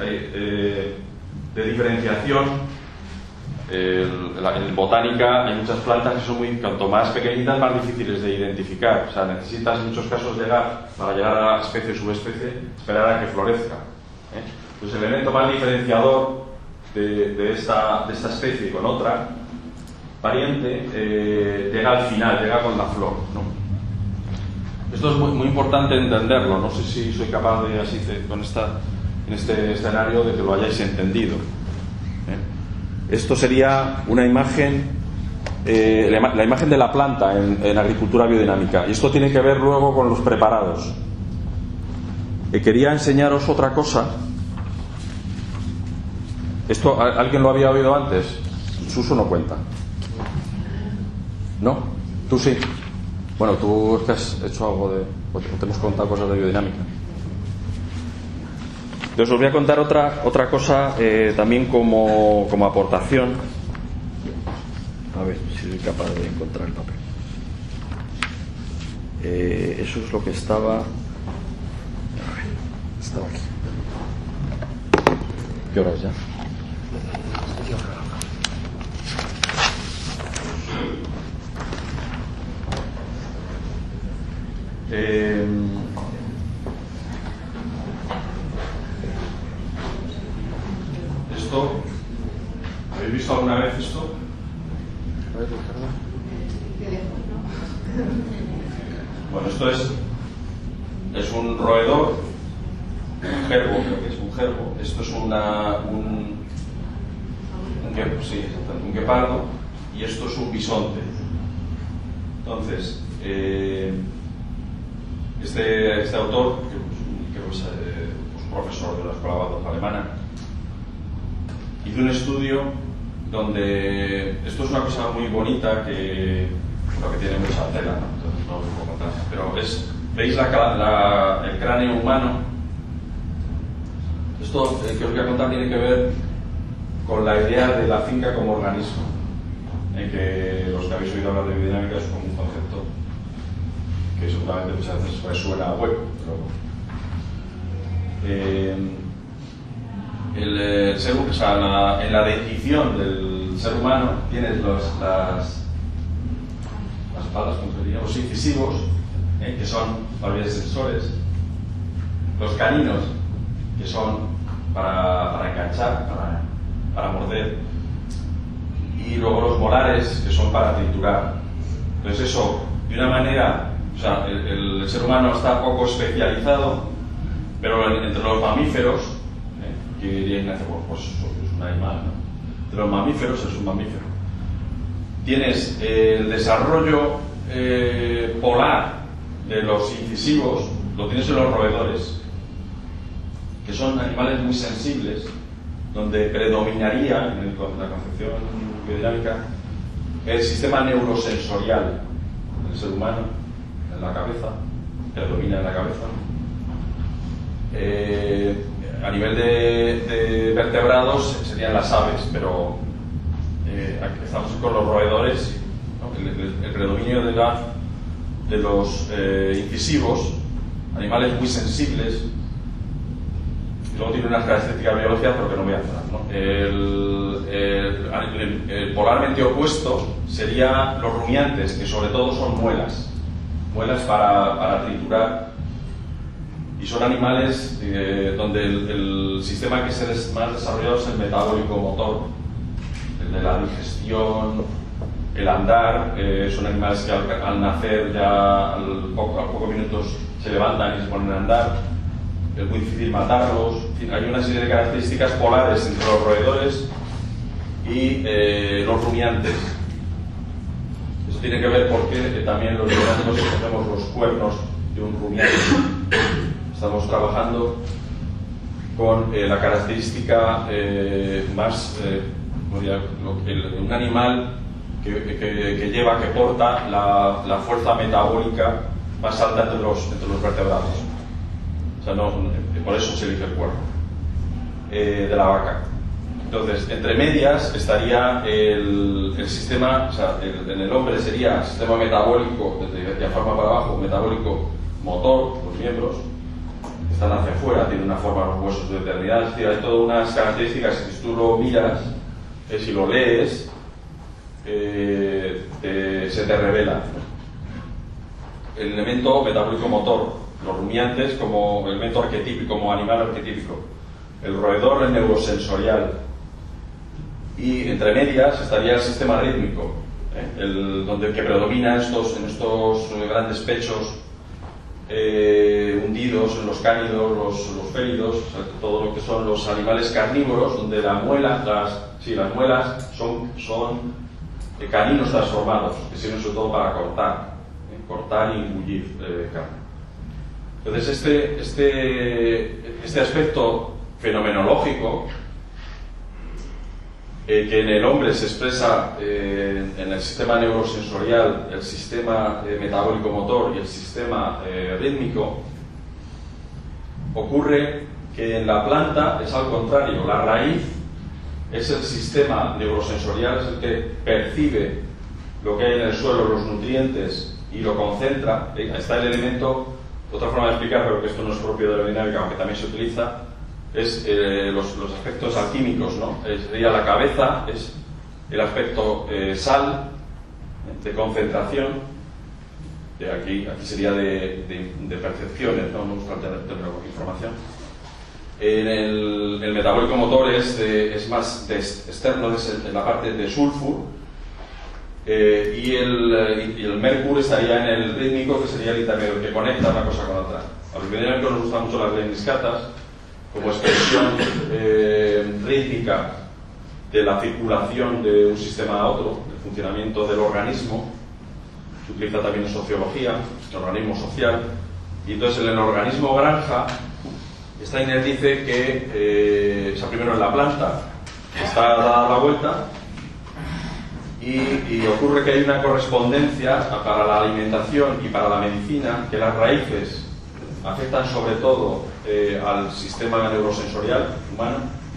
de diferenciación, en botánica hay muchas plantas que son cuanto más pequeñitas, más difíciles de identificar. O sea, necesitas en muchos casos para llegar a la especie o subespecie, esperar a que florezca. Pues el elemento más diferenciador de esta especie con otra pariente llega al final, llega con la flor, ¿no? Esto es muy importante entenderlo. No sé si soy capaz de en este escenario de que lo hayáis entendido. Esto sería una imagen, la imagen de la planta en agricultura biodinámica. Y esto tiene que ver luego con los preparados. Quería enseñaros otra cosa. ¿Esto alguien lo había oído antes? Suso no cuenta. ¿No? Tú sí. Bueno, tú es que has hecho algo de... o te hemos contado cosas de biodinámica. Entonces os voy a contar otra cosa también como aportación. A ver si soy capaz de encontrar el papel. Eso es lo que estaba... A ver, estaba aquí. ¿Qué hora es ya? Esto, ¿habéis visto alguna vez esto? A ver, Ricardo. Bueno, esto es un roedor, un gerbo, creo que es un gerbo. Esto es un guepardo y esto es un bisonte. Entonces, este autor, que es profesor de la Escuela Waldorf alemana, hizo un estudio donde esto es una cosa muy bonita que tiene mucha tela, ¿no? Entonces no os lo puedo contar, pero veis el cráneo humano. Esto que os voy a contar tiene que ver con la idea de la finca como organismo, en que los que habéis oído hablar de biodinámica es como un concepto que seguramente muchas veces suena a hueco, pero el ser, o sea, en la definición del ser humano tienes las palas, como se diría, los incisivos, que son para vías sensores, los caninos, que son para enganchar, para morder, y luego los molares, que son para triturar. Entonces eso, de una manera, o sea, el ser humano está poco especializado, pero entre los mamíferos, que diría Ignacio, pues es un animal, ¿no? Entre los mamíferos es un mamífero. Tienes el desarrollo polar de los incisivos, lo tienes en los roedores, que son animales muy sensibles, donde predominaría, en la concepción biodinámica, el sistema neurosensorial del ser humano, en la cabeza, predomina en la cabeza. A nivel de vertebrados serían las aves, pero aquí estamos con los roedores, ¿no? El predominio de los incisivos, animales muy sensibles. Y luego tiene unas características biológicas, pero que no voy a entrar, ¿no? El polarmente opuesto sería los rumiantes, que sobre todo son muelas para triturar. Y son animales donde el sistema que es más desarrollado es el metabólico motor, el de la digestión, el andar. Son animales que al nacer ya a pocos minutos se levantan y se ponen a andar. Es muy difícil matarlos. En fin, hay una serie de características polares entre los roedores y los rumiantes. Eso tiene que ver porque también los rumiantes tenemos los cuernos de un rumiante. Estamos trabajando con la característica más, un animal que porta la fuerza metabólica más alta entre los vertebrados. O sea, por eso se elige el cuerno de la vaca. Entonces, entre medias estaría el sistema, o sea, en el hombre sería el sistema metabólico, desde diafragma para abajo, metabólico motor, los miembros. Están hacia afuera, tienen una forma los huesos de eternidad, es decir, hay todas unas características que si tú lo miras, si lo lees, se te revela. El elemento metabólico motor, los rumiantes como elemento arquetípico, como animal arquetípico, el roedor el neurosensorial, y entre medias estaría el sistema rítmico, que predomina en estos grandes pechos. hundidos en los cánidos, los félidos, o sea, todo lo que son los animales carnívoros, donde las muelas son caninos transformados, que sirven sobre todo para cortar y engullir carne. Entonces este aspecto fenomenológico que en el hombre se expresa en el sistema neurosensorial, el sistema metabólico-motor y el sistema rítmico, ocurre que en la planta es al contrario. La raíz es el sistema neurosensorial, es el que percibe lo que hay en el suelo, los nutrientes, y lo concentra. Está el elemento, otra forma de explicar, pero que esto no es propio de la dinámica, aunque también se utiliza, es los aspectos alquímicos, ¿no? Sería la cabeza, es el aspecto sal, de concentración, aquí sería de percepciones, ¿no? No buscar tener información. En el metabólico motor es más externo, es en la parte de sulfur, y el mercurio estaría en el rítmico, que sería el intermedio, que conecta una cosa con otra. A los biodinámicos nos gustan mucho las lemniscatas como expresión rítmica de la circulación de un sistema a otro, el funcionamiento del organismo. Se utiliza también en sociología, el organismo social. Y entonces en el organismo granja, Steiner dice que primero en la planta está dada la vuelta y ocurre que hay una correspondencia para la alimentación y para la medicina, que las raíces afectan sobre todo al sistema neurosensorial humano,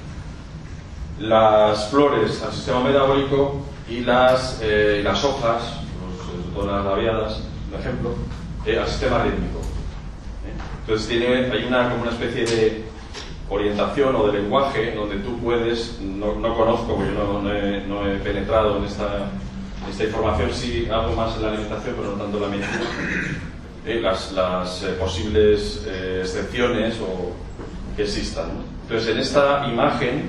las flores al sistema metabólico y las hojas, sobre todo las labiadas, por ejemplo, al sistema rítmico. Entonces hay como una especie de orientación o de lenguaje donde tú puedes, no conozco, porque yo no he penetrado en esta información, sí algo más en la alimentación, pero no tanto en la medicina, las posibles excepciones que existan, ¿no? Entonces en esta imagen,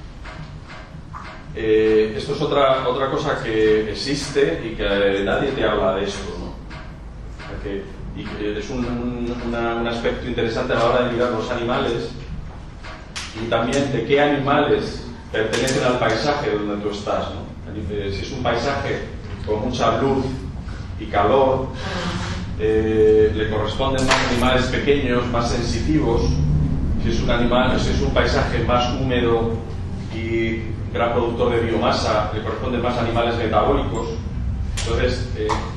esto es otra cosa que existe y que nadie te habla de esto, ¿no? Y que es un aspecto interesante a la hora de mirar los animales y también de qué animales pertenecen al paisaje donde tú estás, ¿no? Si es un paisaje con mucha luz y calor, le corresponden más animales pequeños, más sensitivos. Si es un paisaje más húmedo y gran productor de biomasa, le corresponden más animales metabólicos. Entonces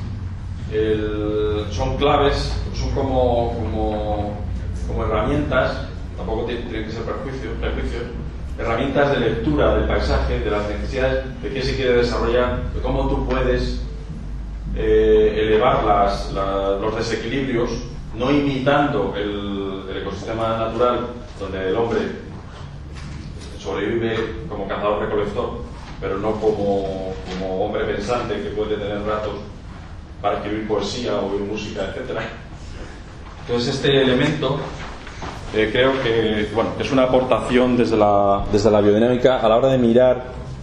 son claves, son como herramientas, tampoco tienen que ser prejuicios, herramientas de lectura del paisaje, de las necesidades, de qué se quiere desarrollar, de cómo tú puedes elevar los desequilibrios, no imitando el ecosistema natural donde el hombre sobrevive como cazador-recolector, pero no como hombre pensante que puede tener ratos para escribir poesía o oír música, etc. Entonces este elemento creo que es una aportación desde la biodinámica a la hora de mirar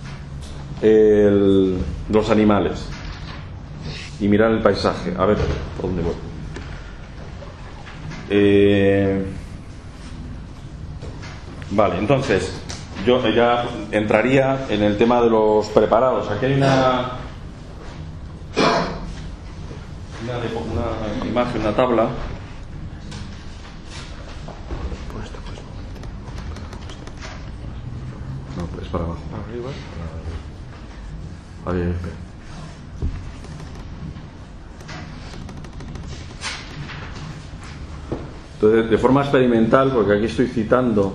los animales y mirar el paisaje. A ver, ¿por dónde voy? Vale, entonces yo ya entraría en el tema de los preparados. Aquí hay una imagen, una tabla. No, es para abajo. Arriba. A ver, espera. Entonces, de forma experimental, porque aquí estoy citando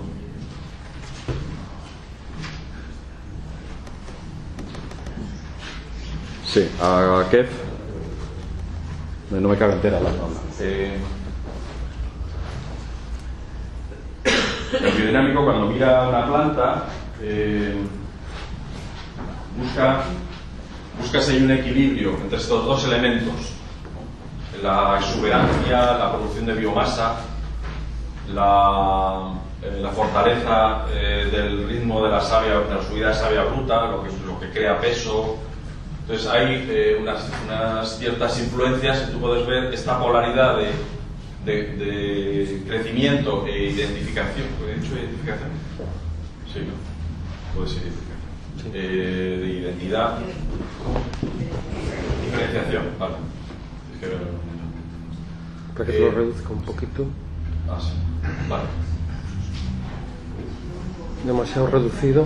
a Kev, no me cabe entera la tabla. El biodinámico, cuando mira una planta, busca si hay un equilibrio entre estos dos elementos, ¿no? La exuberancia, la producción de biomasa, la fortaleza del ritmo de la subida de savia bruta, lo que crea peso. Entonces hay unas ciertas influencias, y tú puedes ver esta polaridad de crecimiento e identificación. ¿He dicho identificación? Sí, ¿no? Puede ser identificación. Sí. De identidad. Diferenciación, vale. Es que, para que te lo reduzca un poquito. sí. Vale. Demasiado reducido.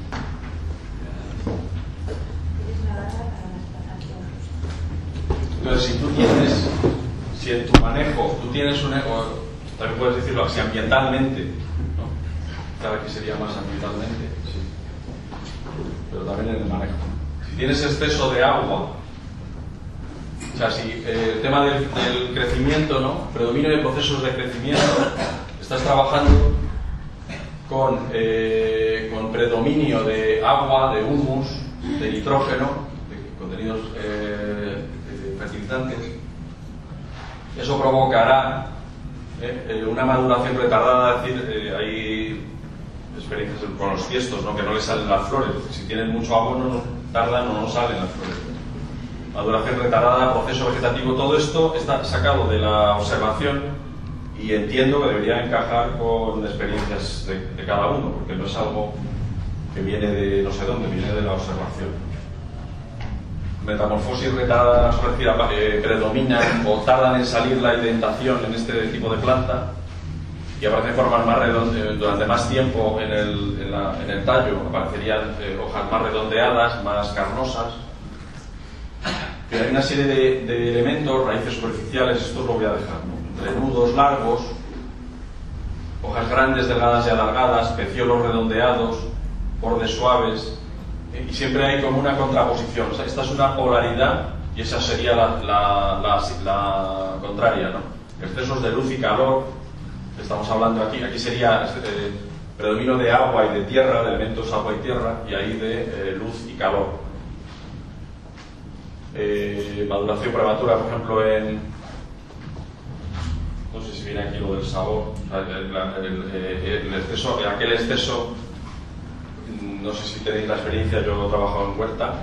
Entonces, si en tu manejo tú tienes también puedes decirlo así, ambientalmente, ¿no? Claro, aquí sería más ambientalmente, sí. Pero también en el manejo. Si tienes exceso de agua, o sea, si el tema del crecimiento, ¿no? Predominio de procesos de crecimiento, estás trabajando con predominio de agua, de humus, de nitrógeno, de contenidos fertilizantes, eso provocará una maduración retardada. Es decir, hay experiencias con los tiestos, ¿no? Que no les salen las flores. Si tienen mucho agua no tardan o no salen las flores. Maduración retardada, proceso vegetativo, todo esto está sacado de la observación y entiendo que debería encajar con experiencias de cada uno, porque no es algo que viene de no sé dónde, viene de la observación. Metamorfosis retardada predominan o tardan en salir la indentación en este tipo de planta y aparecen formas más redondeadas durante más tiempo en el tallo, aparecerían hojas más redondeadas, más carnosas. Pero hay una serie de elementos, raíces superficiales, esto lo voy a dejar, ¿no? Entrenudos largos, hojas grandes, delgadas y alargadas, peciolos redondeados, bordes suaves, y siempre hay como una contraposición. O sea, esta es una polaridad y esa sería la contraria, ¿no? Excesos de luz y calor, estamos hablando aquí sería predominio de agua y de tierra, de elementos agua y tierra, y ahí de luz y calor. Maduración prematura, por ejemplo, no sé si viene aquí lo del sabor, el exceso, aquel exceso, no sé si tenéis la experiencia, yo he trabajado en huerta,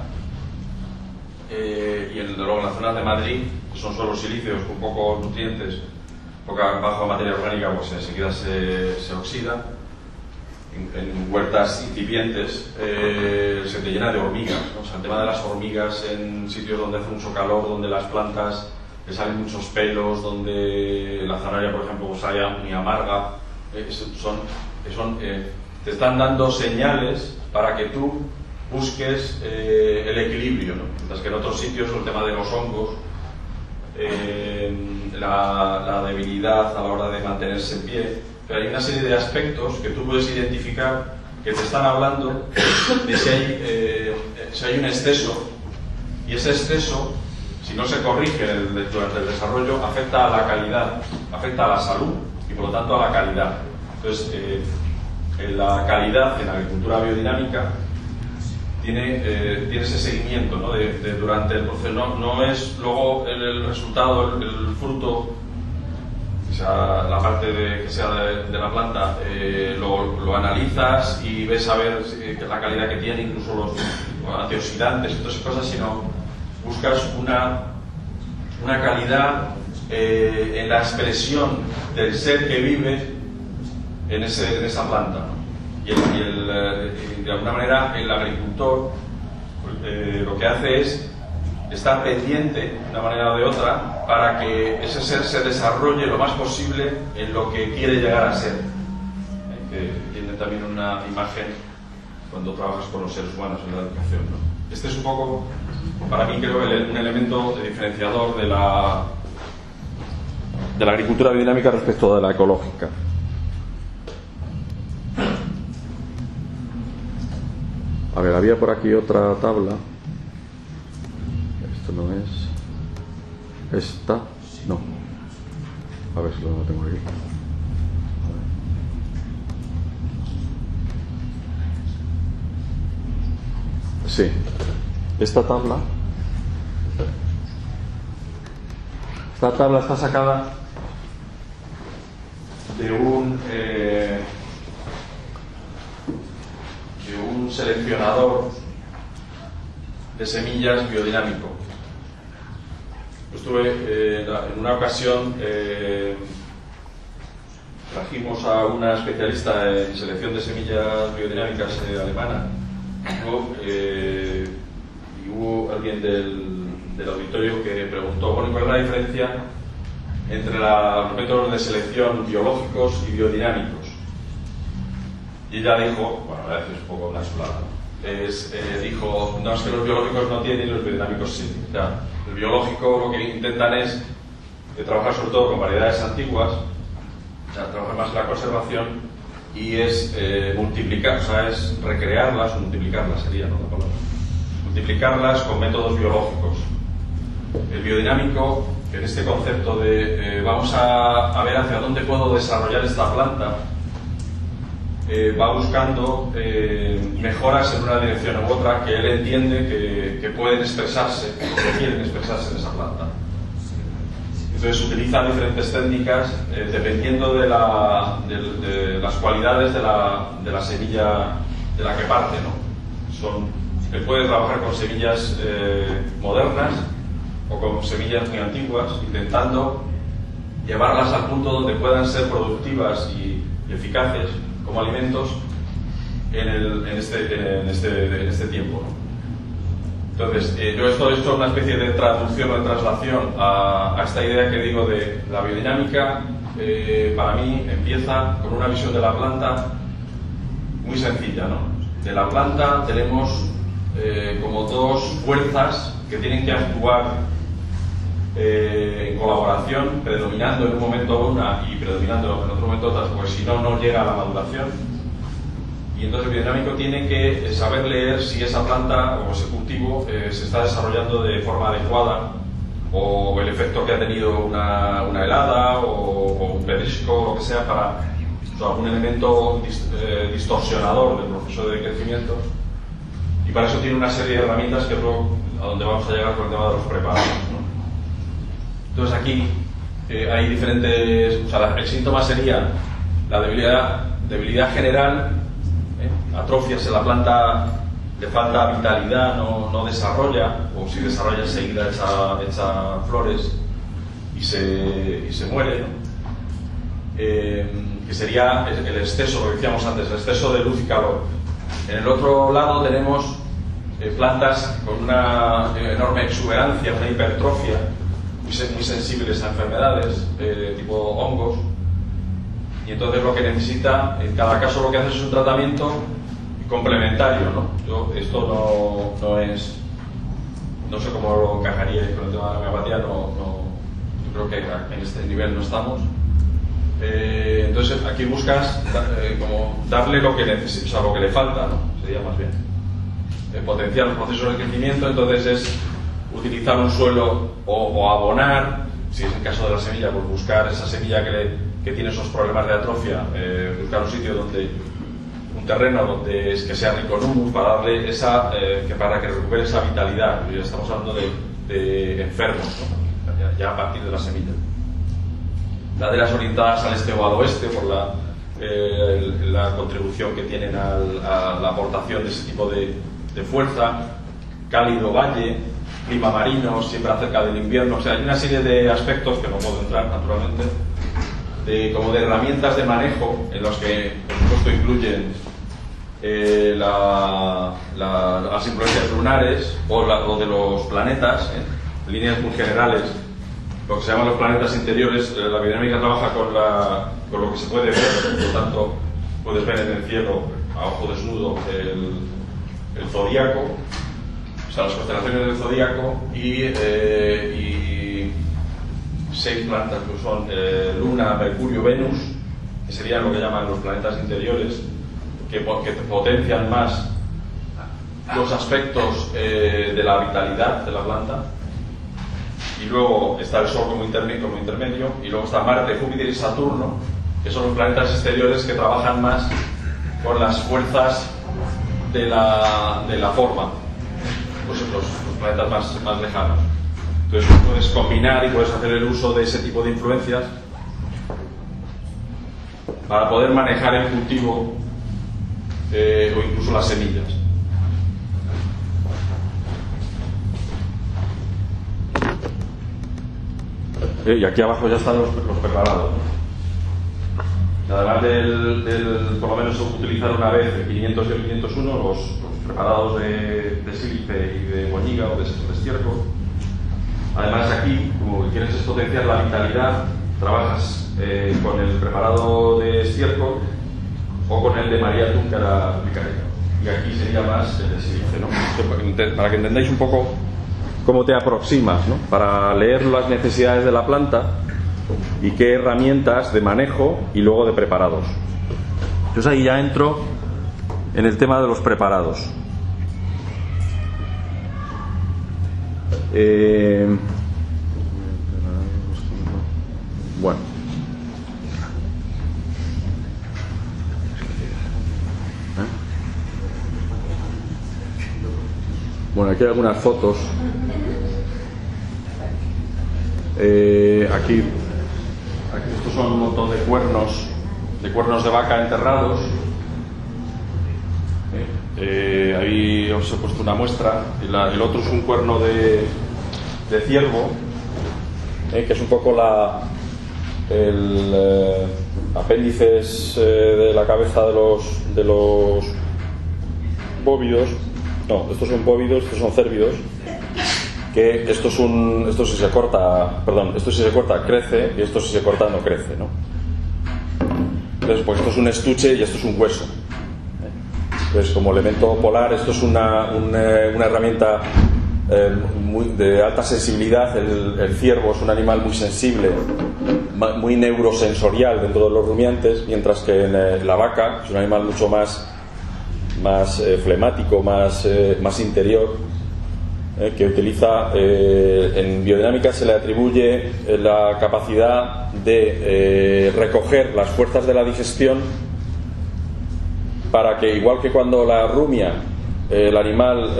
y luego en las zonas de Madrid, que son suelos silíceos con pocos nutrientes, poca baja materia orgánica, pues enseguida se oxida. En huertas incipientes se te llena de hormigas, ¿no? O sea, el tema de las hormigas en sitios donde hace mucho calor, donde las plantas le salen muchos pelos, donde la zanahoria, por ejemplo, pues haya muy amarga, te están dando señales para que tú busques el equilibrio, ¿no? Mientras que en otros sitios el tema de los hongos, la debilidad a la hora de mantenerse en pie. Pero hay una serie de aspectos que tú puedes identificar que te están hablando de si hay un exceso, y ese exceso, si no se corrige durante el desarrollo, afecta a la calidad, afecta a la salud y por lo tanto a la calidad. Entonces, la calidad en la agricultura biodinámica tiene ese seguimiento, ¿no? Durante el proceso. No es luego el resultado, el fruto, o sea, la parte que sea de la planta, lo analizas y ves a ver la calidad que tiene, incluso los antioxidantes y todas esas cosas, sino buscas una calidad en la expresión del ser que vive en esa planta, ¿no? Y de alguna manera el agricultor lo que hace es estar pendiente de una manera o de otra para que ese ser se desarrolle lo más posible en lo que quiere llegar a ser, que tiene también una imagen cuando trabajas con los seres humanos en la educación, ¿no? Este es un poco, para mí creo, un elemento diferenciador de la agricultura biodinámica respecto de la ecológica. A ver, había por aquí otra tabla. Esto no es. Esta. No. A ver si lo tengo aquí. Sí. Esta tabla está sacada de un seleccionador de semillas biodinámico. Estuve en una ocasión trajimos a una especialista en selección de semillas biodinámicas alemana, y hubo alguien del auditorio que preguntó, bueno, ¿cuál es la diferencia entre los métodos de selección biológicos y biodinámicos? Y ella dijo, bueno, a veces es un poco una chulada, dijo, no, es que los biológicos no tienen y los biodinámicos sí. O sea, el biológico lo que intentan es trabajar sobre todo con variedades antiguas, o sea, trabajar más en la conservación y es multiplicar, o sea, es recrearlas o multiplicarlas sería, ¿no?, la palabra. Multiplicarlas con métodos biológicos. El biodinámico, en este concepto de vamos a ver hacia dónde puedo desarrollar esta planta, va buscando mejoras en una dirección u otra que él entiende que pueden expresarse, que quieren expresarse en esa planta. Entonces utiliza diferentes técnicas dependiendo de las cualidades de la semilla de la que parte, ¿no? Él puede trabajar con semillas modernas o con semillas muy antiguas, intentando llevarlas al punto donde puedan ser productivas y eficaces como alimentos en este tiempo, ¿no? Entonces, yo esto he hecho una especie de traducción o de traslación a esta idea que digo de la biodinámica. Para mí empieza con una visión de la planta muy sencilla, ¿no? De la planta tenemos como dos fuerzas que tienen que actuar en colaboración, predominando en un momento una y predominando en otro momento otra, pues si no, no llega a la maduración. Y entonces el biodinámico tiene que saber leer si esa planta o ese cultivo se está desarrollando de forma adecuada, o el efecto que ha tenido una helada o un pedrisco o lo que sea, para algún elemento distorsionador del proceso de crecimiento. Y para eso tiene una serie de herramientas que es a donde vamos a llegar con el tema de los preparados, ¿no? Entonces aquí hay diferentes, o sea, el síntoma sería la debilidad general, atrofias en la planta, le falta vitalidad, no desarrolla, o si desarrolla enseguida echa flores y se muere, ¿no? Que sería el exceso, lo que decíamos antes, el exceso de luz y calor. En el otro lado tenemos plantas con una enorme exuberancia, una hipertrofia, muy sensibles a enfermedades tipo hongos, y entonces lo que necesita, en cada caso lo que hace es un tratamiento complementario, ¿no? Esto no sé cómo lo encajaría con el tema de la homeopatía, yo creo que en este nivel no estamos. Entonces aquí buscas como darle lo que necesita, o sea, lo que le falta, ¿no? Sería más bien potenciar los procesos de crecimiento. Entonces es utilizar un suelo o abonar, si es el caso de la semilla, pues buscar esa semilla que tiene esos problemas de atrofia, buscar un sitio un terreno donde que sea rico en humus, para darle para que recupere esa vitalidad. Ya estamos hablando de enfermos, ¿no? ya a partir de la semilla. Laderas orientadas al este o al oeste por la contribución que tienen a la aportación de ese tipo de fuerza. Cálido valle, clima marino, siempre acerca del invierno. O sea, hay una serie de aspectos que no puedo entrar naturalmente, como de herramientas de manejo, en los que por supuesto incluyen las influencias lunares o de los planetas, en líneas muy generales. Lo que se llaman los planetas interiores, la biodinámica trabaja con lo que se puede ver, por lo tanto puedes ver en el cielo a ojo desnudo el zodíaco, o sea, las constelaciones del zodíaco, y 6 planetas que son Luna, Mercurio, Venus, que serían lo que llaman los planetas interiores, que potencian más los aspectos de la vitalidad de la planta. Y luego está el Sol como intermedio, y luego está Marte, Júpiter y Saturno, que son los planetas exteriores que trabajan más con las fuerzas de la forma, pues los planetas más lejanos. Entonces puedes combinar y puedes hacer el uso de ese tipo de influencias para poder manejar el cultivo o incluso las semillas. Y aquí abajo ya están los preparados. Además por lo menos utilizar una vez el 500 y el 501, los preparados de sílice y de boñiga o de estiércol. Además aquí, como quieres potenciar la vitalidad, trabajas con el preparado de estiércol o con el de María Tun, que ahora explicaré. Y aquí sería más el de sílice, ¿no? Para que entendáis un poco cómo te aproximas, ¿no? Para leer las necesidades de la planta y qué herramientas de manejo y luego de preparados. Entonces ahí ya entro en el tema de los preparados. Bueno. Bueno, aquí hay algunas fotos. Aquí estos son un montón de cuernos de vaca enterrados. Ahí os he puesto una muestra. El otro es un cuerno de ciervo, que es un poco el apéndices de la cabeza de los bóvidos. No, estos son bóvidos, estos son cérvidos. Que esto si se corta crece, y esto si se corta no crece, ¿no? Entonces, pues esto es un estuche y esto es un hueso. Entonces, como elemento polar, esto es una herramienta de alta sensibilidad. El ciervo es un animal muy sensible, muy neurosensorial dentro de los rumiantes, mientras que la vaca es un animal mucho más flemático, más interior. Que utiliza, en biodinámica se le atribuye la capacidad de recoger las fuerzas de la digestión para que, igual que cuando la rumia, el animal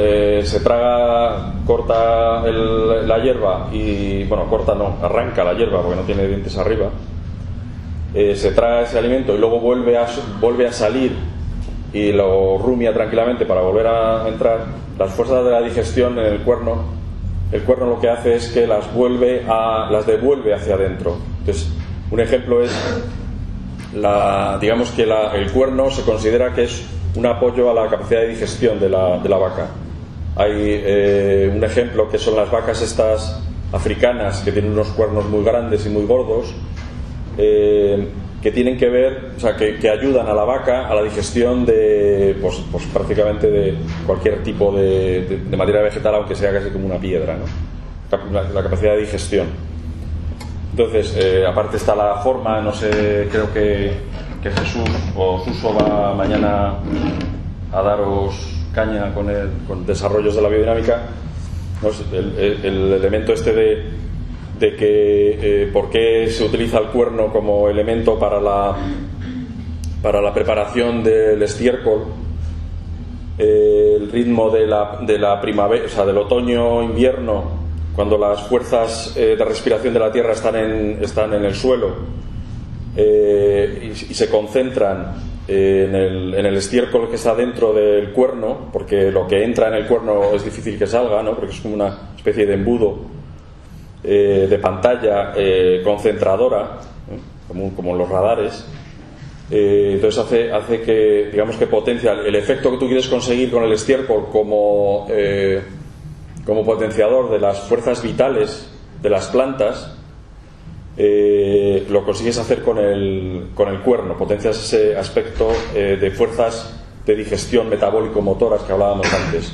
corta la hierba y, bueno, arranca la hierba porque no tiene dientes arriba, se traga ese alimento y luego vuelve a salir y lo rumia tranquilamente para volver a entrar. Las fuerzas de la digestión en el cuerno lo que hace es que las devuelve hacia adentro. Entonces, un ejemplo es digamos que el cuerno se considera que es un apoyo a la capacidad de digestión de la vaca. Hay un ejemplo que son las vacas estas africanas, que tienen unos cuernos muy grandes y muy gordos, que tienen que ver, o sea, que ayudan a la vaca a la digestión de pues prácticamente de cualquier tipo de materia vegetal, aunque sea casi como una piedra, ¿no? La capacidad de digestión. Entonces, aparte está la forma, no sé, creo que Jesús o Suso va mañana a daros caña con desarrollos de la biodinámica, ¿no? El elemento este de que por qué se utiliza el cuerno como elemento para la preparación del estiércol, el ritmo de la primavera, o sea, del otoño-invierno, cuando las fuerzas de respiración de la tierra están en el suelo y se concentran en el estiércol que está dentro del cuerno, porque lo que entra en el cuerno es difícil que salga, ¿no? Porque es como una especie de embudo de pantalla concentradora, como los radares. Entonces hace que, digamos, que potencia el efecto que tú quieres conseguir con el estiércol como potenciador de las fuerzas vitales de las plantas. Lo consigues hacer con el cuerno, potencias ese aspecto de fuerzas de digestión metabólico-motoras que hablábamos antes.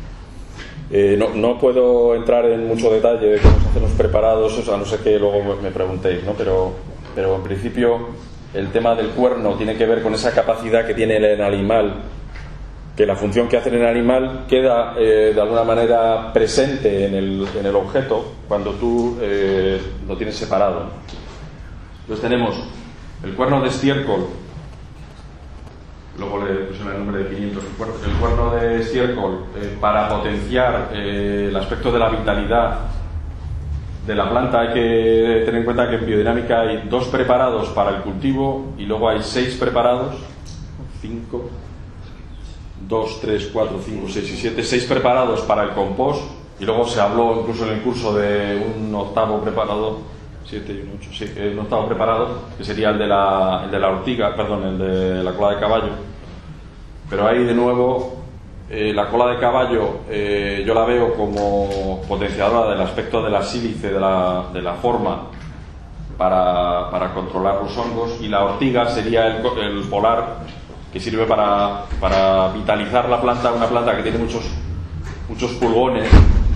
No puedo entrar en mucho detalle de cómo se hacen los preparados, a no ser que luego me preguntéis, ¿no? Pero en principio el tema del cuerno tiene que ver con esa capacidad que tiene el animal, que la función que hace en el animal queda de alguna manera presente en el objeto cuando tú lo tienes separado. Entonces tenemos el cuerno de estiércol. Luego le puse el nombre de 500. El cuerno de estiércol para potenciar el aspecto de la vitalidad de la planta. Hay que tener en cuenta que en biodinámica hay 2 preparados para el cultivo y luego hay 6 preparados, 5, 2, 3, 4, 5, 6 y 7, 6 preparados para el compost, y luego se habló incluso en el curso de un 8º preparado 7 y un 8, sí, no estaba preparado, que sería el de la ortiga, perdón, el de la cola de caballo. Pero ahí de nuevo, la cola de caballo yo la veo como potenciadora del aspecto de la sílice, de la forma para controlar los hongos, y la ortiga sería el polar, que sirve para vitalizar la planta, una planta que tiene muchos pulgones,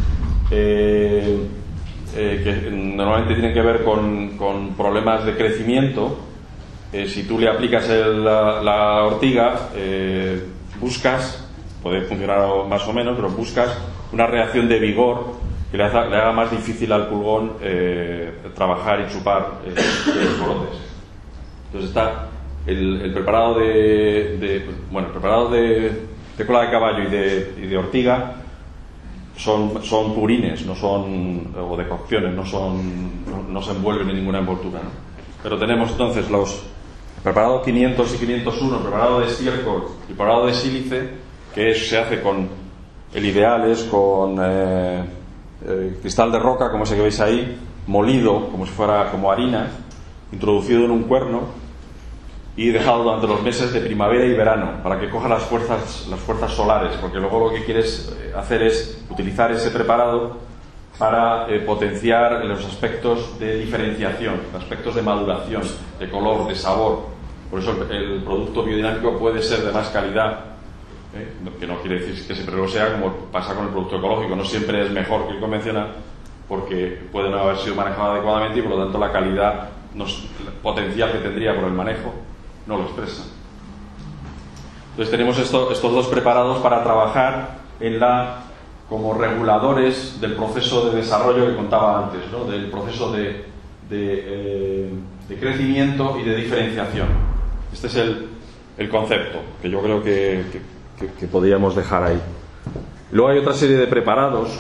que normalmente tienen que ver con problemas de crecimiento. Si tú le aplicas la ortiga, buscas, puede funcionar más o menos, pero buscas una reacción de vigor que le haga más difícil al pulgón trabajar y chupar los brotes. Entonces está el preparado el preparado de cola de caballo y de ortiga son purines, o decocciones, no se envuelven en ninguna envoltura, ¿no? Pero tenemos entonces los preparado 500 y 501, el preparado de estiércol y el preparado de sílice, que se hace con el ideal es con cristal de roca, como ese que veis ahí, molido como si fuera como harina, introducido en un cuerno y dejado durante los meses de primavera y verano para que coja las fuerzas solares, porque luego lo que quieres hacer es utilizar ese preparado para potenciar los aspectos de diferenciación, aspectos de maduración, de color, de sabor. Por eso el producto biodinámico puede ser de más calidad, que no quiere decir que siempre lo sea, como pasa con el producto ecológico. No siempre es mejor que el convencional, porque puede no haber sido manejado adecuadamente y por lo tanto la calidad potencial que tendría por el manejo no lo expresa. Entonces tenemos estos dos preparados para trabajar como reguladores del proceso de desarrollo que contaba antes, ¿no? Del proceso de crecimiento y de diferenciación. Este es el concepto que yo creo que podríamos dejar ahí. Luego hay otra serie de preparados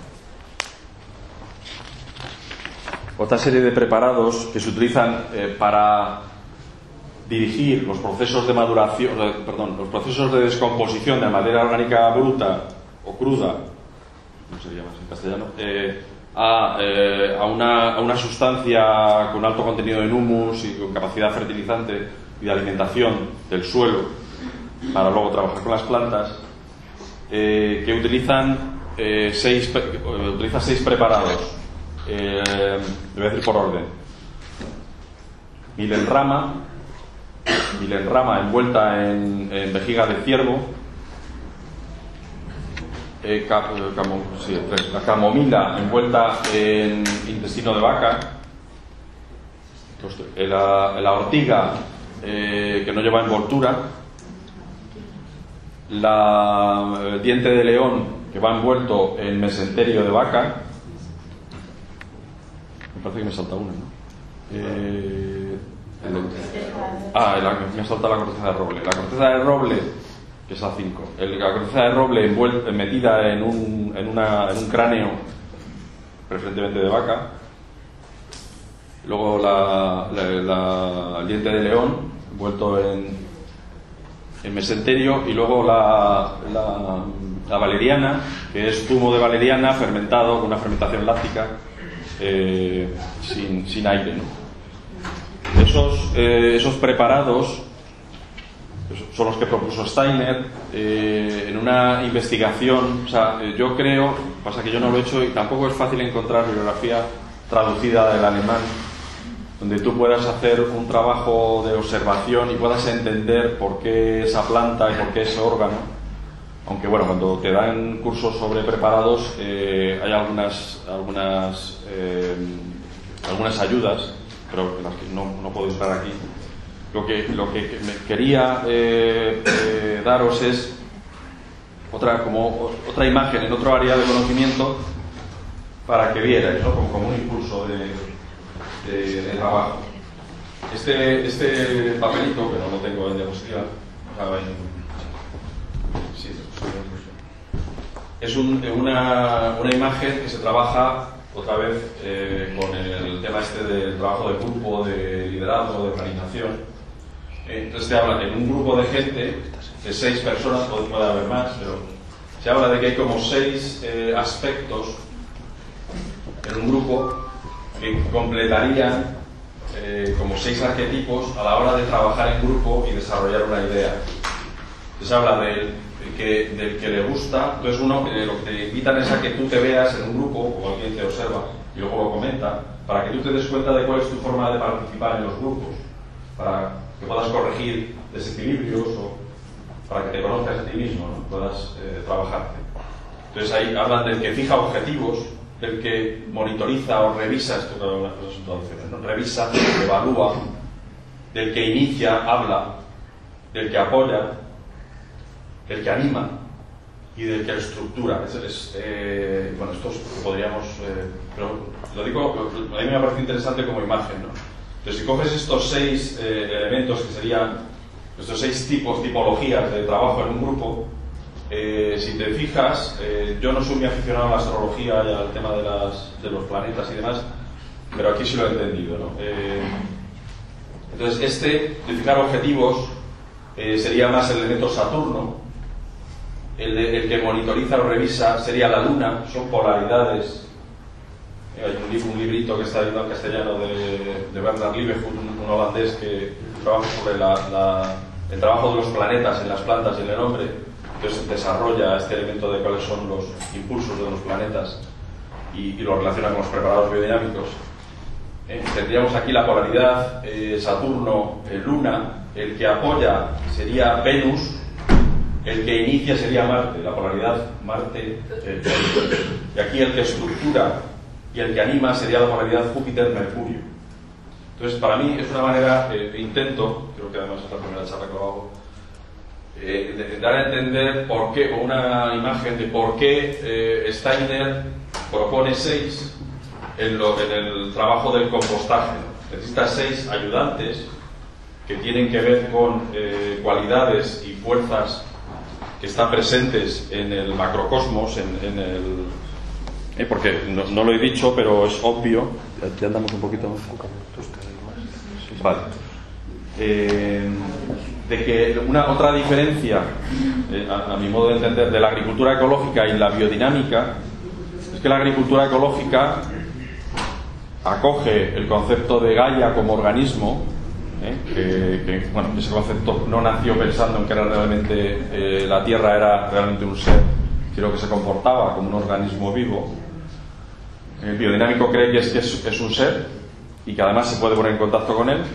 que se utilizan para dirigir los procesos de maduración, los procesos de descomposición de materia orgánica bruta o cruda, ¿cómo se llama en castellano? A una sustancia con alto contenido en humus y con capacidad fertilizante y de alimentación del suelo para luego trabajar con las plantas, que utiliza 6 preparados. Le voy a decir por orden: milenrama envuelta en vejiga de ciervo, la camomila envuelta en intestino de vaca, la ortiga que no lleva envoltura, el diente de león que va envuelto en mesenterio de vaca. Me parece que me salta una, ¿no? Me ha saltado la corteza de roble. La corteza de roble, que es A5. La corteza de roble metida en un cráneo, preferentemente de vaca. Luego el diente de león, envuelto en mesenterio. Y luego la valeriana, que es zumo de valeriana fermentado con una fermentación láctica sin aire, ¿no? Esos preparados son los que propuso Steiner en una investigación. O sea, yo creo, pasa que yo no lo he hecho y tampoco es fácil encontrar bibliografía traducida del alemán donde tú puedas hacer un trabajo de observación y puedas entender por qué esa planta y por qué ese órgano. Aunque bueno, cuando te dan cursos sobre preparados hay algunas ayudas, pero las que no puedo entrar aquí. Lo que me quería daros es otra imagen en otro área de conocimiento para que vierais, ¿no? como un impulso de trabajo. Este papelito, que no lo tengo en diapositiva, es una imagen que se trabaja otra vez con el tema del trabajo de grupo, de liderazgo, de organización. Entonces te habla en un grupo de gente, de 6 personas, puede haber más, pero se habla de que hay como 6 aspectos en un grupo que completarían como 6 arquetipos a la hora de trabajar en grupo y desarrollar una idea. Se habla del que le gusta, entonces lo que te invitan es a que tú te veas en un grupo o alguien te observa y luego lo comenta, para que tú te des cuenta de cuál es tu forma de participar en los grupos, para que puedas corregir desequilibrios o para que te conozcas a ti mismo, ¿no? Puedas trabajarte. Entonces ahí hablan del que fija objetivos, del que monitoriza o revisa, esto que las traducciones, ¿no? Revisa, evalúa, del que inicia, habla, del que apoya, del que anima y del que estructura. Bueno, estos podríamos, pero lo digo, a mí me parece interesante como imagen, ¿no? Entonces, si coges estos 6 elementos que serían estos 6 tipologías de trabajo en un grupo, si te fijas, yo no soy muy aficionado a la astrología y al tema de los planetas y demás, pero aquí sí lo he entendido, ¿no? Entonces, de fijar objetivos sería más el elemento Saturno. El que monitoriza o revisa sería la Luna, son polaridades. Hay un librito que está editado en castellano de Bernard Liebehout, un holandés que trabaja sobre el trabajo de los planetas en las plantas y en el hombre. Entonces desarrolla este elemento de cuáles son los impulsos de los planetas y lo relaciona con los preparados biodinámicos. Tendríamos aquí la polaridad Saturno-Luna. El que apoya sería Venus. El que inicia sería Marte, la polaridad Marte. Y aquí el que estructura y el que anima sería la polaridad Júpiter-Mercurio. Entonces, para mí es una manera, intento, creo que además es la primera charla que lo hago, de dar a entender por qué, o una imagen de por qué Steiner propone 6 en el trabajo del compostaje, ¿no? Necesita 6 ayudantes que tienen que ver con cualidades y fuerzas que están presentes en el macrocosmos, porque no lo he dicho, pero es obvio. Ya andamos un poquito más. Vale. De que otra diferencia, a mi modo de entender, de la agricultura ecológica y la biodinámica, es que la agricultura ecológica acoge el concepto de Gaia como organismo, que ese concepto no nació pensando en que era realmente la Tierra era realmente un ser, sino que se comportaba como un organismo vivo. El biodinámico cree que es un ser y que además se puede poner en contacto con él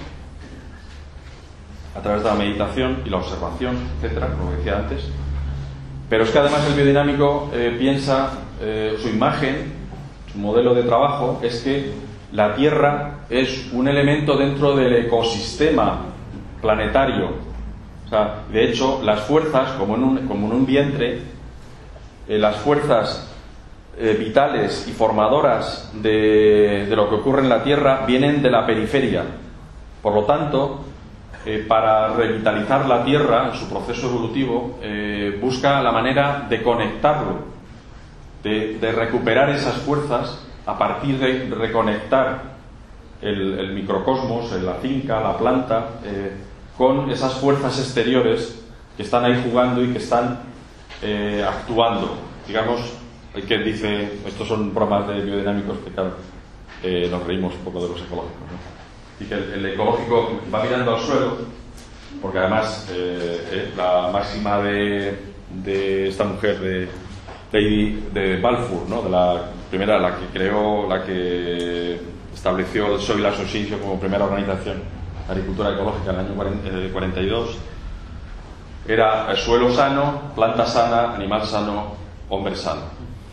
a través de la meditación y la observación, etcétera, como decía antes. Pero es que además el biodinámico piensa, su imagen, su modelo de trabajo es que la Tierra es un elemento dentro del ecosistema planetario. O sea, de hecho, las fuerzas, como en un vientre, las fuerzas vitales y formadoras de lo que ocurre en la Tierra vienen de la periferia. Por lo tanto, para revitalizar la Tierra en su proceso evolutivo, busca la manera de conectarlo, de recuperar esas fuerzas a partir de reconectar el microcosmos, la finca, la planta, con esas fuerzas exteriores que están ahí jugando y que están actuando. Digamos, hay quien dice, estos son bromas de biodinámicos que claro, nos reímos un poco de los ecológicos, ¿no? Y que el ecológico va mirando al suelo, porque además la máxima de esta mujer, de Balfour, ¿no? De la primera, la que estableció el Soil Association como primera organización de agricultura ecológica en el año 42, era suelo sano, planta sana, animal sano, hombre sano.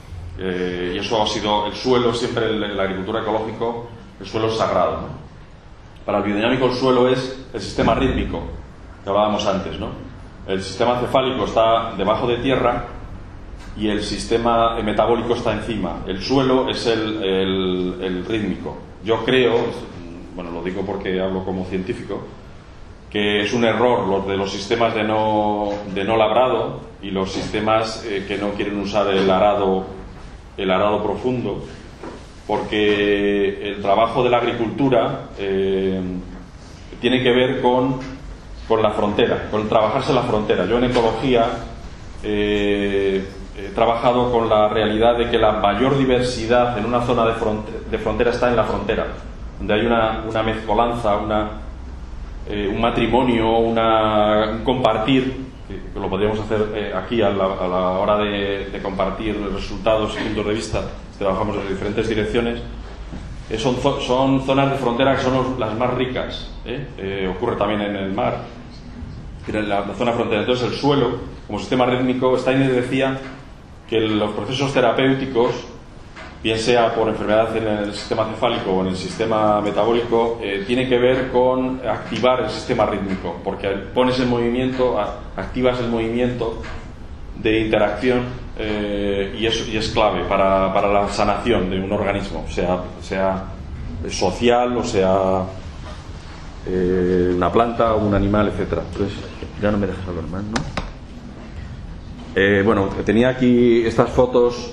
Y eso ha sido el suelo, siempre en la agricultura ecológica, el suelo es sagrado, ¿no? Para el biodinámico el suelo es el sistema rítmico que hablábamos antes, ¿no? El sistema cefálico está debajo de tierra y el sistema metabólico está encima. El suelo es el rítmico. Yo creo, bueno, lo digo porque hablo como científico, que es un error los de los sistemas de no labrado y los sistemas que no quieren usar el arado profundo, porque el trabajo de la agricultura tiene que ver con la frontera, con trabajarse la frontera. Yo en ecología he trabajado con la realidad de que la mayor diversidad en una zona de de frontera está en la frontera, donde hay una mezcolanza, un matrimonio, un compartir, que lo podríamos hacer aquí a la hora de compartir resultados y puntos de vista. Trabajamos en diferentes direcciones. Son zonas de frontera que son las más ricas. Ocurre también en el mar, en la zona frontera. Entonces el suelo, como sistema rítmico, Steiner decía que los procesos terapéuticos, bien sea por enfermedad en el sistema cefálico o en el sistema metabólico, tiene que ver con activar el sistema rítmico, porque pones en movimiento, activas el movimiento de interacción, y es clave para la sanación de un organismo, sea social o sea una planta o un animal, etcétera. Entonces, ya no me dejas hablar más, ¿no? Bueno, tenía aquí estas fotos.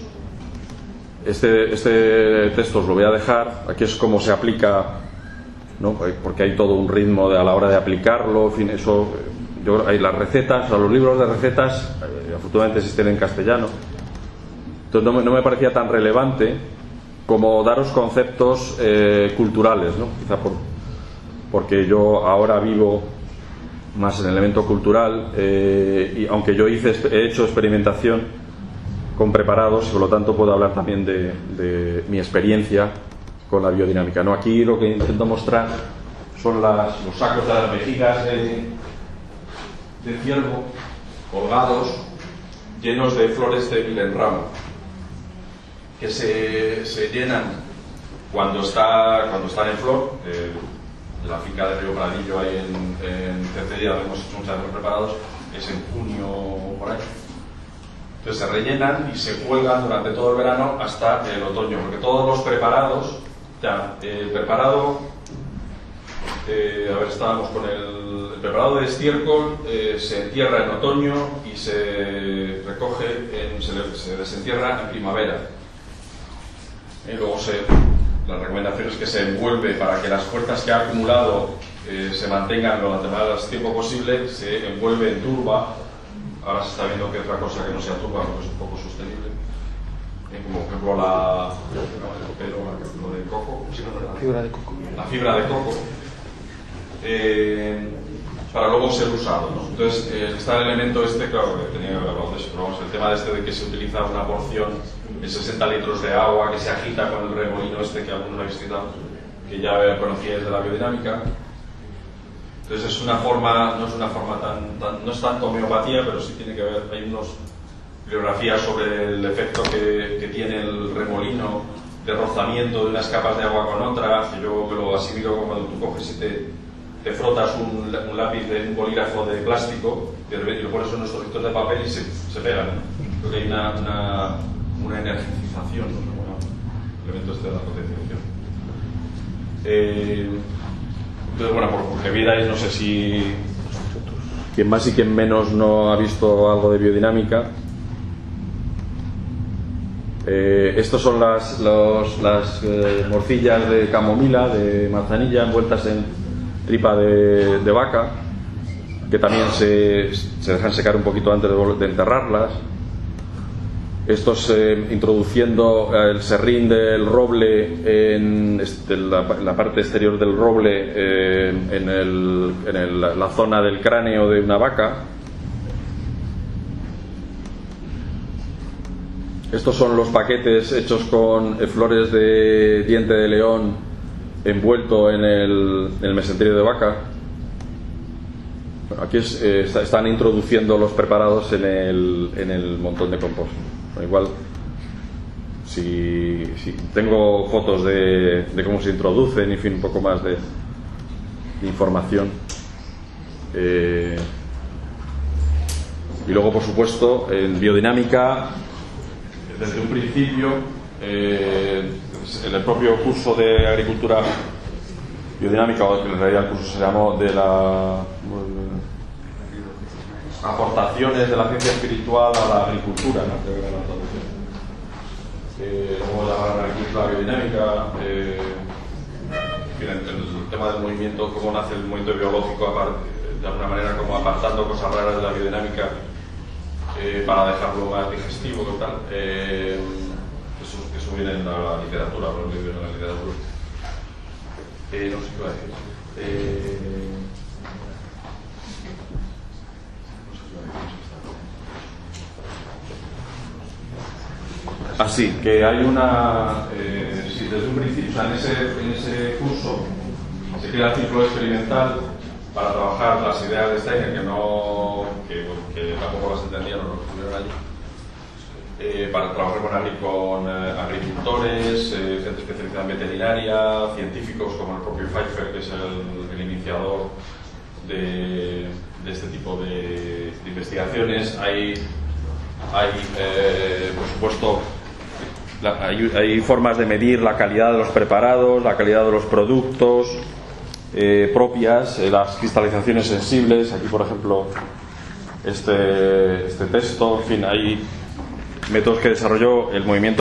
Este texto os lo voy a dejar. Aquí es cómo se aplica, ¿no? Porque hay todo un ritmo a la hora de aplicarlo. En fin, eso, hay las recetas, los libros de recetas, afortunadamente existen en castellano. Entonces no me parecía tan relevante como daros conceptos culturales, ¿no? Quizá porque yo ahora vivo más en el elemento cultural, y aunque yo he hecho experimentación con preparados, y por lo tanto puedo hablar también de mi experiencia con la biodinámica, ¿no? Aquí lo que intento mostrar son los sacos de las vejigas de ciervo colgados, llenos de flores de milenramo, que se llenan cuando están en flor. En la finca de Río Pradillo, ahí en Cercería, donde hemos hecho muchos preparados, es en junio por ahí. Entonces se rellenan y se cuelgan durante todo el verano hasta el otoño, porque todos los preparados, el preparado, estábamos con el preparado de estiércol, se entierra en otoño y se recoge, se desentierra en primavera. Y luego la recomendación es que se envuelve, para que las fuerzas que ha acumulado se mantengan durante el más tiempo posible, se envuelve en turba. Ahora se está viendo que otra cosa que no sea turba, porque es un poco sostenible, como por ejemplo lo de coco, La fibra de coco. La fibra de coco, para luego ser usado, ¿no? Entonces está el elemento claro, que tenía que haber hablado de eso, pero vamos, el tema de que se utiliza una porción de 60 litros de agua que se agita con el remolino que algunos habéis citado, que ya conocíais de la biodinámica. Entonces es una forma, no es una forma no es tanto homeopatía, pero sí tiene que ver, hay unas bibliografías sobre el efecto que tiene el remolino de rozamiento de unas capas de agua con otras, que yo lo asimilo como cuando tú coges y te frotas un lápiz de un bolígrafo de plástico y lo pones en unos trocitos de papel y se pegan, ¿no? Creo que hay una energización, ¿no? El elemento de la potenciación. Entonces, bueno, porque vidáis, no sé si quien más y quien menos no ha visto algo de biodinámica. Estos son las morcillas de camomila, de manzanilla, envueltas en tripa de vaca, que también se dejan secar un poquito antes de enterrarlas. Estos introduciendo el serrín del roble en la parte exterior del roble, en la zona del cráneo de una vaca. Estos son los paquetes hechos con flores de diente de león envuelto en el mesenterio de vaca. Aquí están introduciendo los preparados en el montón de compost. Igual, si tengo fotos de cómo se introducen, en fin, un poco más de información. Y luego, por supuesto, en biodinámica, desde un principio, en el propio curso de agricultura biodinámica, o en realidad el curso se llamó de la aportaciones de la ciencia espiritual a la agricultura, ¿no? Creo que era la traducción. Luego la agricultura biodinámica, el tema del movimiento, cómo nace el movimiento biológico, de alguna manera como apartando cosas raras de la biodinámica para dejarlo más digestivo, tal. Eso eso viene en la literatura, los libros de la literatura. No sé qué iba a decir. Así que hay una, si desde un principio, o sea, en ese curso se crea el ciclo experimental para trabajar las ideas de Steiner que tampoco las entendían los que estuvieron allí, para trabajar con agricultores, gente especializada en veterinaria, científicos como el propio Pfeiffer, que es el iniciador de este tipo de investigaciones. Hay por supuesto, hay formas de medir la calidad de los preparados, la calidad de los productos propias, las cristalizaciones sensibles. Aquí, por ejemplo, este texto. En fin, hay métodos que desarrolló el movimiento